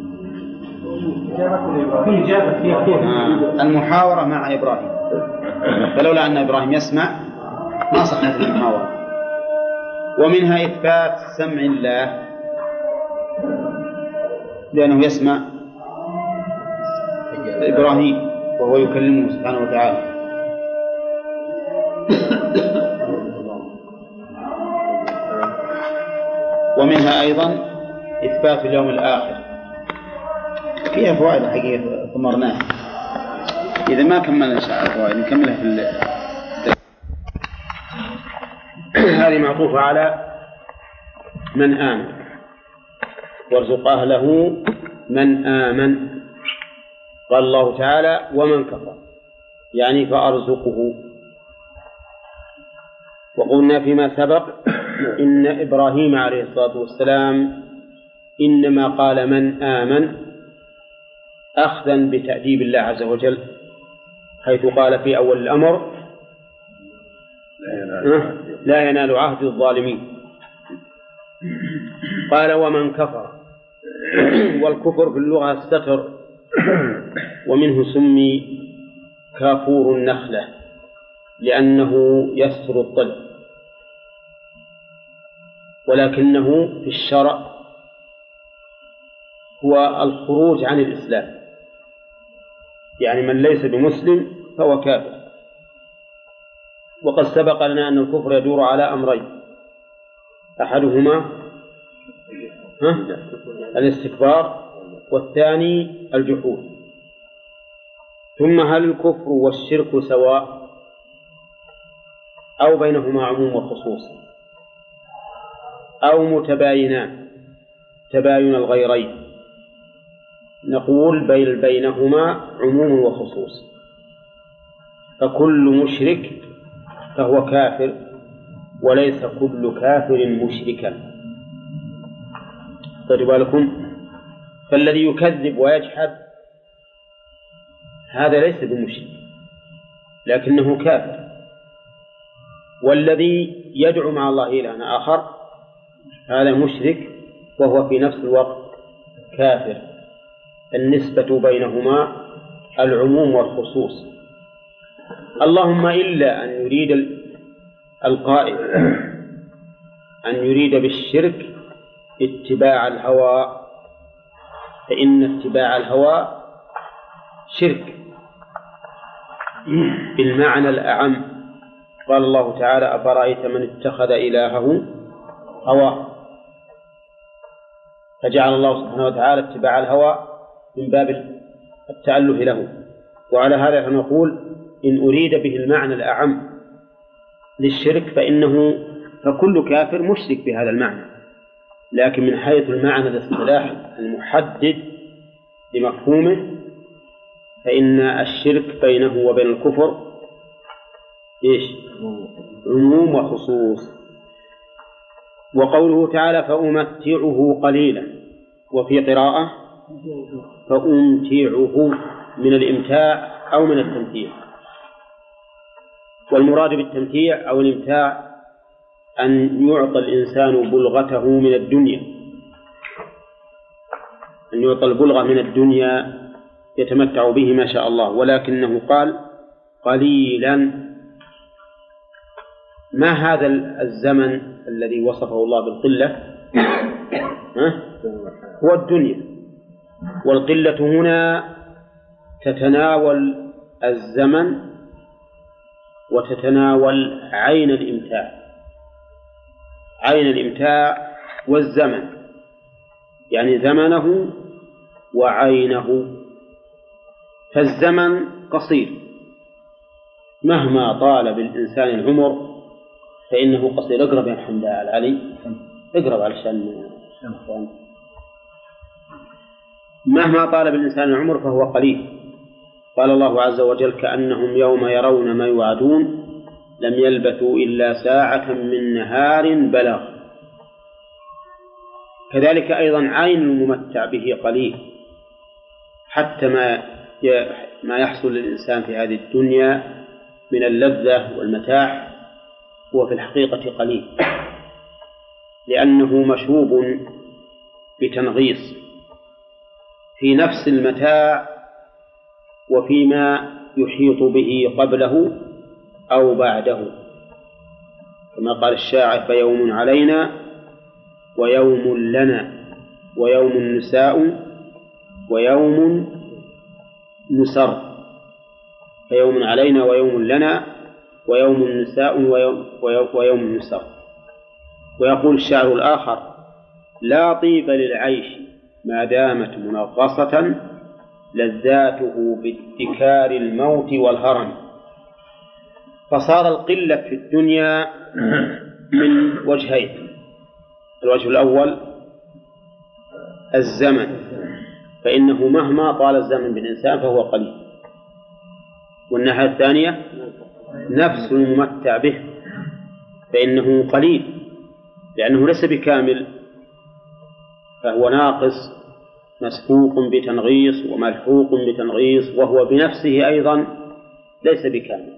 المحاورة مع إبراهيم، فلولا أن إبراهيم يسمع ما صحت المحاورة. ومنها إثبات سمع الله لأنه يسمع إبراهيم وهو يكلمه سبحانه وتعالى. ومنها أيضا إثبات اليوم الآخر، فيها فوائد حقيقة ثمرناها، إذا ما كملنا إن شاء الله فوائد نكملها في هذه معطوفة على من آمن وارزق أهله من آمن. قال الله تعالى ومن كفر، يعني فأرزقه. وقلنا فيما سبق إن إبراهيم عليه الصلاة والسلام إنما قال من آمن أخذا بتأديب الله عز وجل، حيث قال في أول الأمر لا ينال عهد الظالمين. قال ومن كفر، والكفر في اللغة الستر ومنه سمي كافور النخلة لأنه يستر الطلب، ولكنه في الشرع هو الخروج عن الإسلام، يعني من ليس بمسلم فهو كافر. وقد سبق لنا أن الكفر يدور على أمرين، أحدهما الاستكبار والثاني الجحود. ثم هل الكفر والشرك سواء أو بينهما عموم وخصوص أو متباينان تباين الغيرين؟ نقول بينهما عموم وخصوص، فكل مشرك فهو كافر وليس كل كافر مشركا. خذوا بالكم، فالذي يكذب ويجحد هذا ليس بمشرك لكنه كافر، والذي يدعو مع الله إلها آخر هذا مشرك وهو في نفس الوقت كافر. النسبة بينهما العموم والخصوص، اللهم إلا أن يريد القائل أن يريد بالشرك اتباع الهوى، فإن اتباع الهوى شرك بالمعنى الأعم. قال الله تعالى: أفرأيت من اتخذ إلهه هواه، فجعل الله سبحانه وتعالى اتباع الهوى من باب التأله له. وعلى هذا فنقول إن أريد به المعنى الأعم للشرك فكل كافر مشرك بهذا المعنى، لكن من حيث المعنى الاصطلاحي المحدد لمفهومه فإن الشرك بينه وبين الكفر عموم وخصوص. وقوله تعالى: فأمتعه قليلا، وفي قراءة فأمتعه من الإمتاع أو من التمتيع. والمراد بالتمتيع أو الإمتاع أن يعطى الإنسان بلغته من الدنيا، أن يعطى البلغة من الدنيا يتمتع به ما شاء الله، ولكنه قال قليلا. ما هذا الزمن الذي وصفه الله بالقلة؟ هو الدنيا، والقلة هنا تتناول الزمن وتتناول عين الإمتاع والزمن، يعني زمنه وعينه. فالزمن قصير، مهما طال بالإنسان العمر فإنه قصير. اقرب يا محمد علي، اقرب علشان مهما طال بالإنسان العمر فهو قليل. قال الله عز وجل: كأنهم يوم يرون ما يوعدون لم يلبثوا إلا ساعة من نهار بلاغ. كذلك أيضا عين الممتع به قليل، حتى ما يحصل للإنسان في هذه الدنيا من اللذة والمتاع هو في الحقيقة قليل، لأنه مشوب بتنغيص في نفس المتاع وفيما يحيط به قبله أو بعده، كما قال الشاعر: فيوم علينا ويوم لنا ويوم نساء ويوم نسر. فيوم علينا ويوم لنا ويوم نساء ويوم نسر. ويقول الشاعر الآخر: لا طيب للعيش ما دامت منغصة لذاته بادكار الموت والهرم. فصار القلة في الدنيا من وجهين: الوجه الأول الزمن، فإنه مهما طال الزمن بالإنسان فهو قليل. والناحية الثانية نفس الممتع به، فإنه قليل لأنه ليس بكامل، فهو ناقص مسبوق بتنغيص وملحوق بتنغيص، وهو بنفسه أيضا ليس بكامل.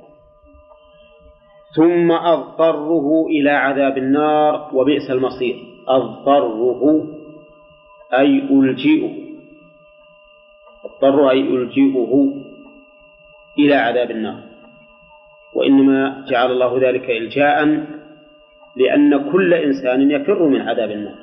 ثم أضطره إلى عذاب النار وبئس المصير. أضطره أي ألجئه، فالضر أي يلجئه إلى عذاب النار، وإنما جعل الله ذلك إلجاء لأن كل إنسان يفر من عذاب النار،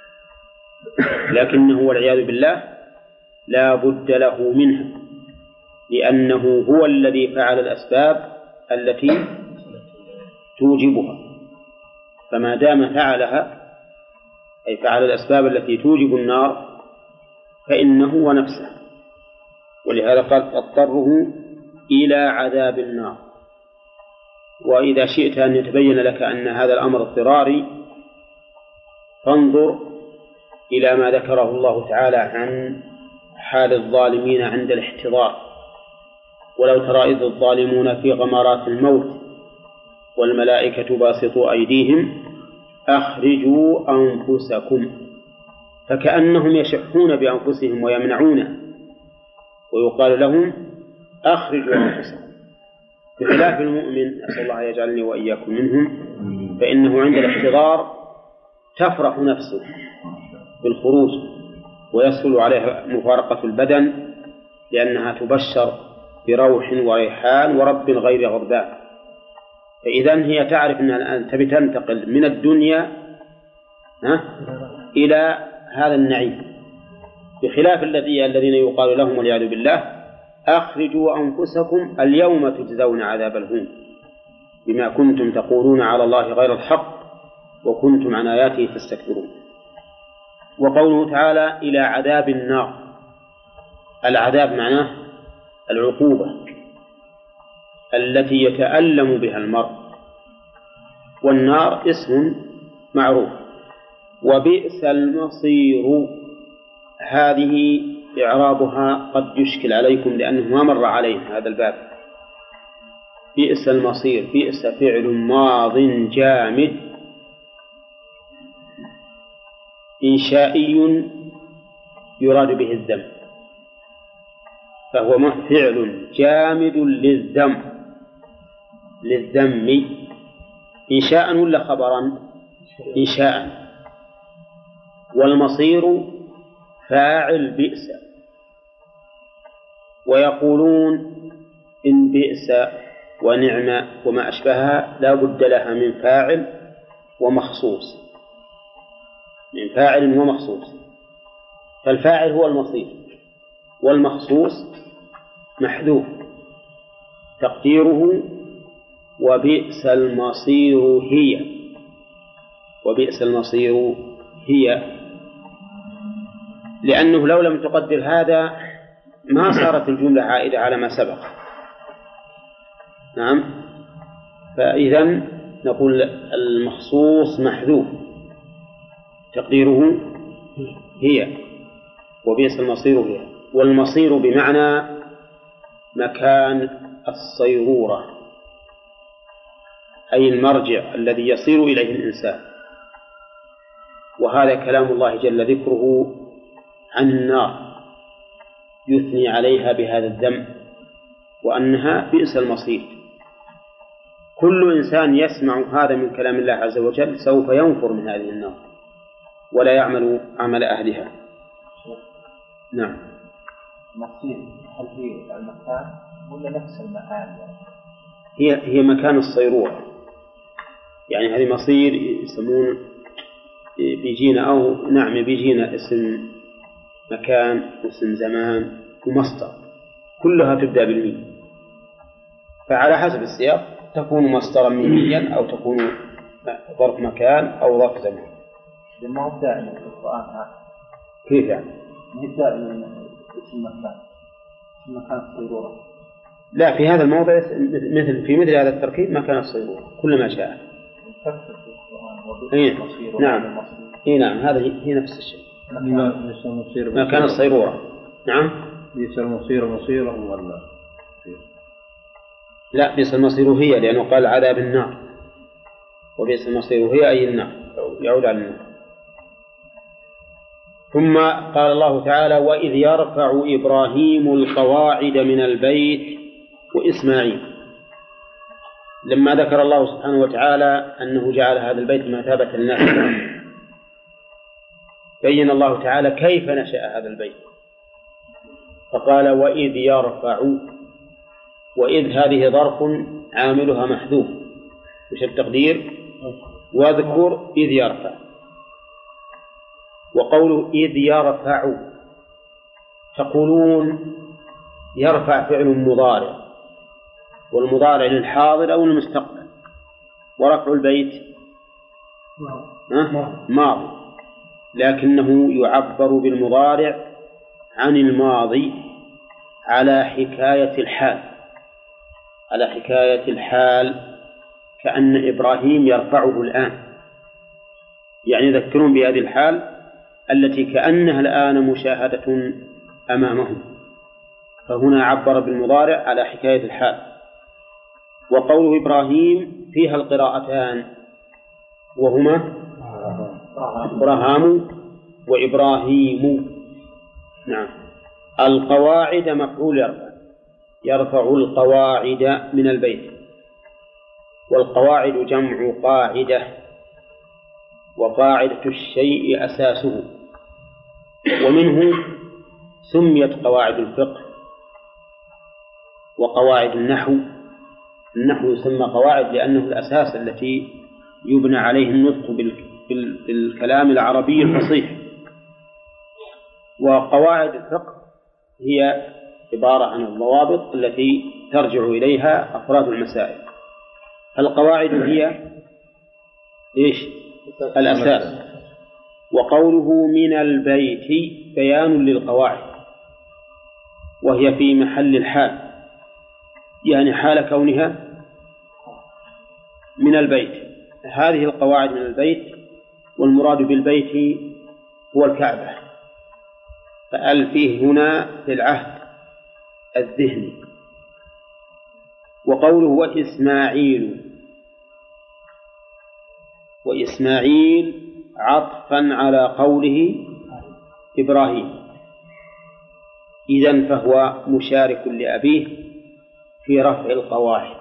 لكنه والعياذ بالله لا بد له منها، لأنه هو الذي فعل الأسباب التي توجبها، فما دام فعلها أي فعل الأسباب التي توجب النار فإنه ونفسه، ولهذا قال اضطره إلى عذاب النار. وإذا شئت أن يتبين لك أن هذا الأمر اضطراري فانظر إلى ما ذكره الله تعالى عن حال الظالمين عند الاحتضار: ولو ترى إذ الظالمون في غمرات الموت والملائكة باسطوا أيديهم أخرجوا أنفسكم، فكأنهم يشحون بأنفسهم ويمنعونه، ويقال لهم أخرجوا أنفسكم، بخلاف المؤمن، أسأل الله يجعلني وإياكم منهم، فإنه عند الاحتضار تفرح نفسه بالخروج ويسهل عليها مفارقة البدن، لأنها تبشر بروح وريحان ورب غير غضبان. فإذا هي تعرف أنها الآن تبي تنتقل من الدنيا إلى هذا النعيم، بخلاف الذين يقال لهم والعياذ بالله أخرجوا أنفسكم اليوم تجزون عذاب الهون بما كنتم تقولون على الله غير الحق وكنتم عن آياته تستكبرون. وقوله تعالى إلى عذاب النار، العذاب معناه العقوبة التي يتألم بها المرء، والنار اسم معروف. وبئس المصير، هذه إعرابها قد يشكل عليكم لأنه ما مر علينا هذا الباب. بئس المصير، بئس فعل ماض جامد إنشائي يراد به الذم، فهو فعل جامد للذم إنشاء ولا خبرا؟ إنشاء. والمصير فاعل بئس، ويقولون إن بئس ونعم وما أشبهها لا بد لها من فاعل ومخصوص، فالفاعل هو المصير، والمخصوص محذوف تقديره وبئس المصير هي، لأنه لو لم تقدر هذا ما صارت الجملة عائدة على ما سبق. نعم، فإذا نقول المخصوص محذوف تقديره هي وبئس المصير هي. والمصير بمعنى مكان الصيرورة، أي المرجع الذي يصير إليه الإنسان. وهذا كلام الله جل ذكره عن النار، يثني عليها بهذا الذم وأنها بئس المصير. كل إنسان يسمع هذا من كلام الله عز وجل سوف ينفر من هذه النار ولا يعمل عمل أهلها. نعم. المصير هل هي المكان ولا نفس المكان؟ هي مكان الصيرورة، يعني هذه مصير يسمون بيجينا، أو نعم بيجينا اسم مكان واسم زمان ومصدر، كلها تبدأ بالميم، فعلى حسب السياق تكون مصدرا ميميا أو تكون ظرف مكان أو ظرف زمان. ما هو دائما في القرآن هذا. كيف يعني؟ ما هي دائما اسم مكان الصيرورة. لا، في هذا الموضع في مثل هذا التركيب مكان الصيرورة كل ما شاء. نعم. نعم، هذا هي نفس الشيء. مكان الصيرورة. نعم. بئس المصير مصيرا ولا؟ لا، بئس المصير هي، لأنه قال عذاب النار، وبئس المصير هي أي النار، يعود على النار. ثم قال الله تعالى: وإذ يرفع إبراهيم القواعد من البيت وإسماعيل. لما ذكر الله سبحانه وتعالى أنه جعل هذا البيت مثابة للناس بين الله تعالى كيف نشأ هذا البيت، فقال وإذ يرفع، وإذ هذه ظرف عاملها محذوف، وش التقدير؟ واذكر إذ يرفع. وقوله إذ يرفع تقولون يرفع فعل مضارع، والمضارع للحاضر أو المستقبل، ورفع البيت ماضي، لكنه يعبر بالمضارع عن الماضي على حكاية الحال، كأن إبراهيم يرفعه الآن، يعني يذكرون بهذه الحال التي كأنها الآن مشاهدة أمامهم، فهنا عبر بالمضارع على حكاية الحال. وقوله إبراهيم فيها القراءتان، وهما إبراهام وإبراهيم. نعم. القواعد مفعول يرفع القواعد من البيت، والقواعد جمع قاعدة، وقاعدة الشيء أساسه، ومنه سميت قواعد الفقه وقواعد النحو. النحو يسمى قواعد لأنه الأساس التي يبنى عليه النطق بالكلام العربي الفصيح، وقواعد الفقه هي عبارة عن الضوابط التي ترجع إليها أفراد المسائل. القواعد هي الأساس. وقوله من البيت بيان للقواعد، وهي في محل الحال، يعني حال كونها من البيت. هذه القواعد من البيت، والمراد بالبيت هو الكعبة، فأل فيه هنا في العهد الذهني. وقوله وإسماعيل عطفا على قوله إبراهيم، إذن فهو مشارك لأبيه في رفع القواعد.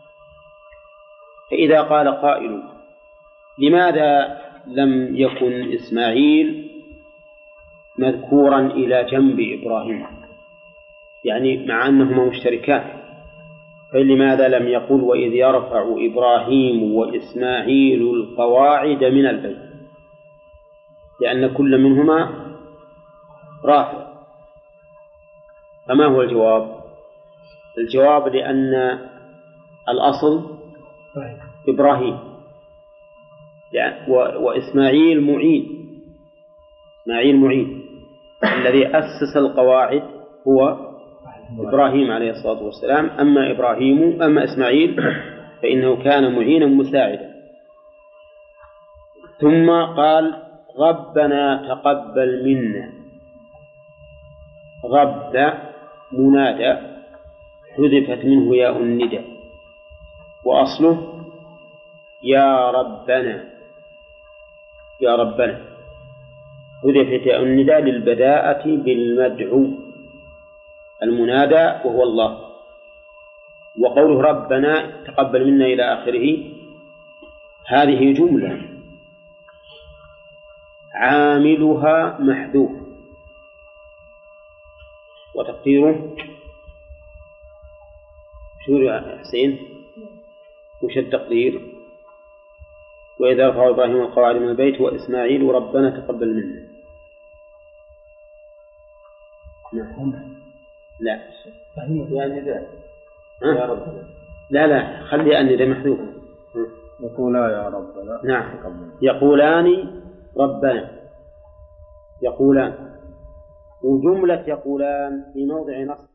فإذا قال قائل لماذا لم يكن إسماعيل مذكورا إلى جنب إبراهيم، يعني مع أنهما مشتركان، فلماذا لم يقل وإذ يرفع إبراهيم وإسماعيل القواعد من البيت؟ لأن كل منهما رافع. فما هو الجواب؟ الجواب لأن الأصل إبراهيم، وإسماعيل معين. الذي أسس القواعد هو إبراهيم عليه الصلاة والسلام. أما إسماعيل فإنه كان معينا مساعدا. ثم قال ربنا تقبل منا. رب منادى حذفت منه ياء الندى، وأصله يا ربنا حذفت ياء الندى للبداءة بالمدعو المنادى وهو الله. وقوله ربنا تقبل منا إلى آخره، هذه جملة عاملها محذوف، وتقديره شو يا حسين؟ وش التقدير؟ وإذا رفع إبراهيم القواعد من البيت وإسماعيل ربنا تقبل منا. لا يا ربنا لا خلي النداء محذوف. يقولا يا ربنا. نعم، يقولان ربنا، يقولان، وجملة يقولان في موضع نصب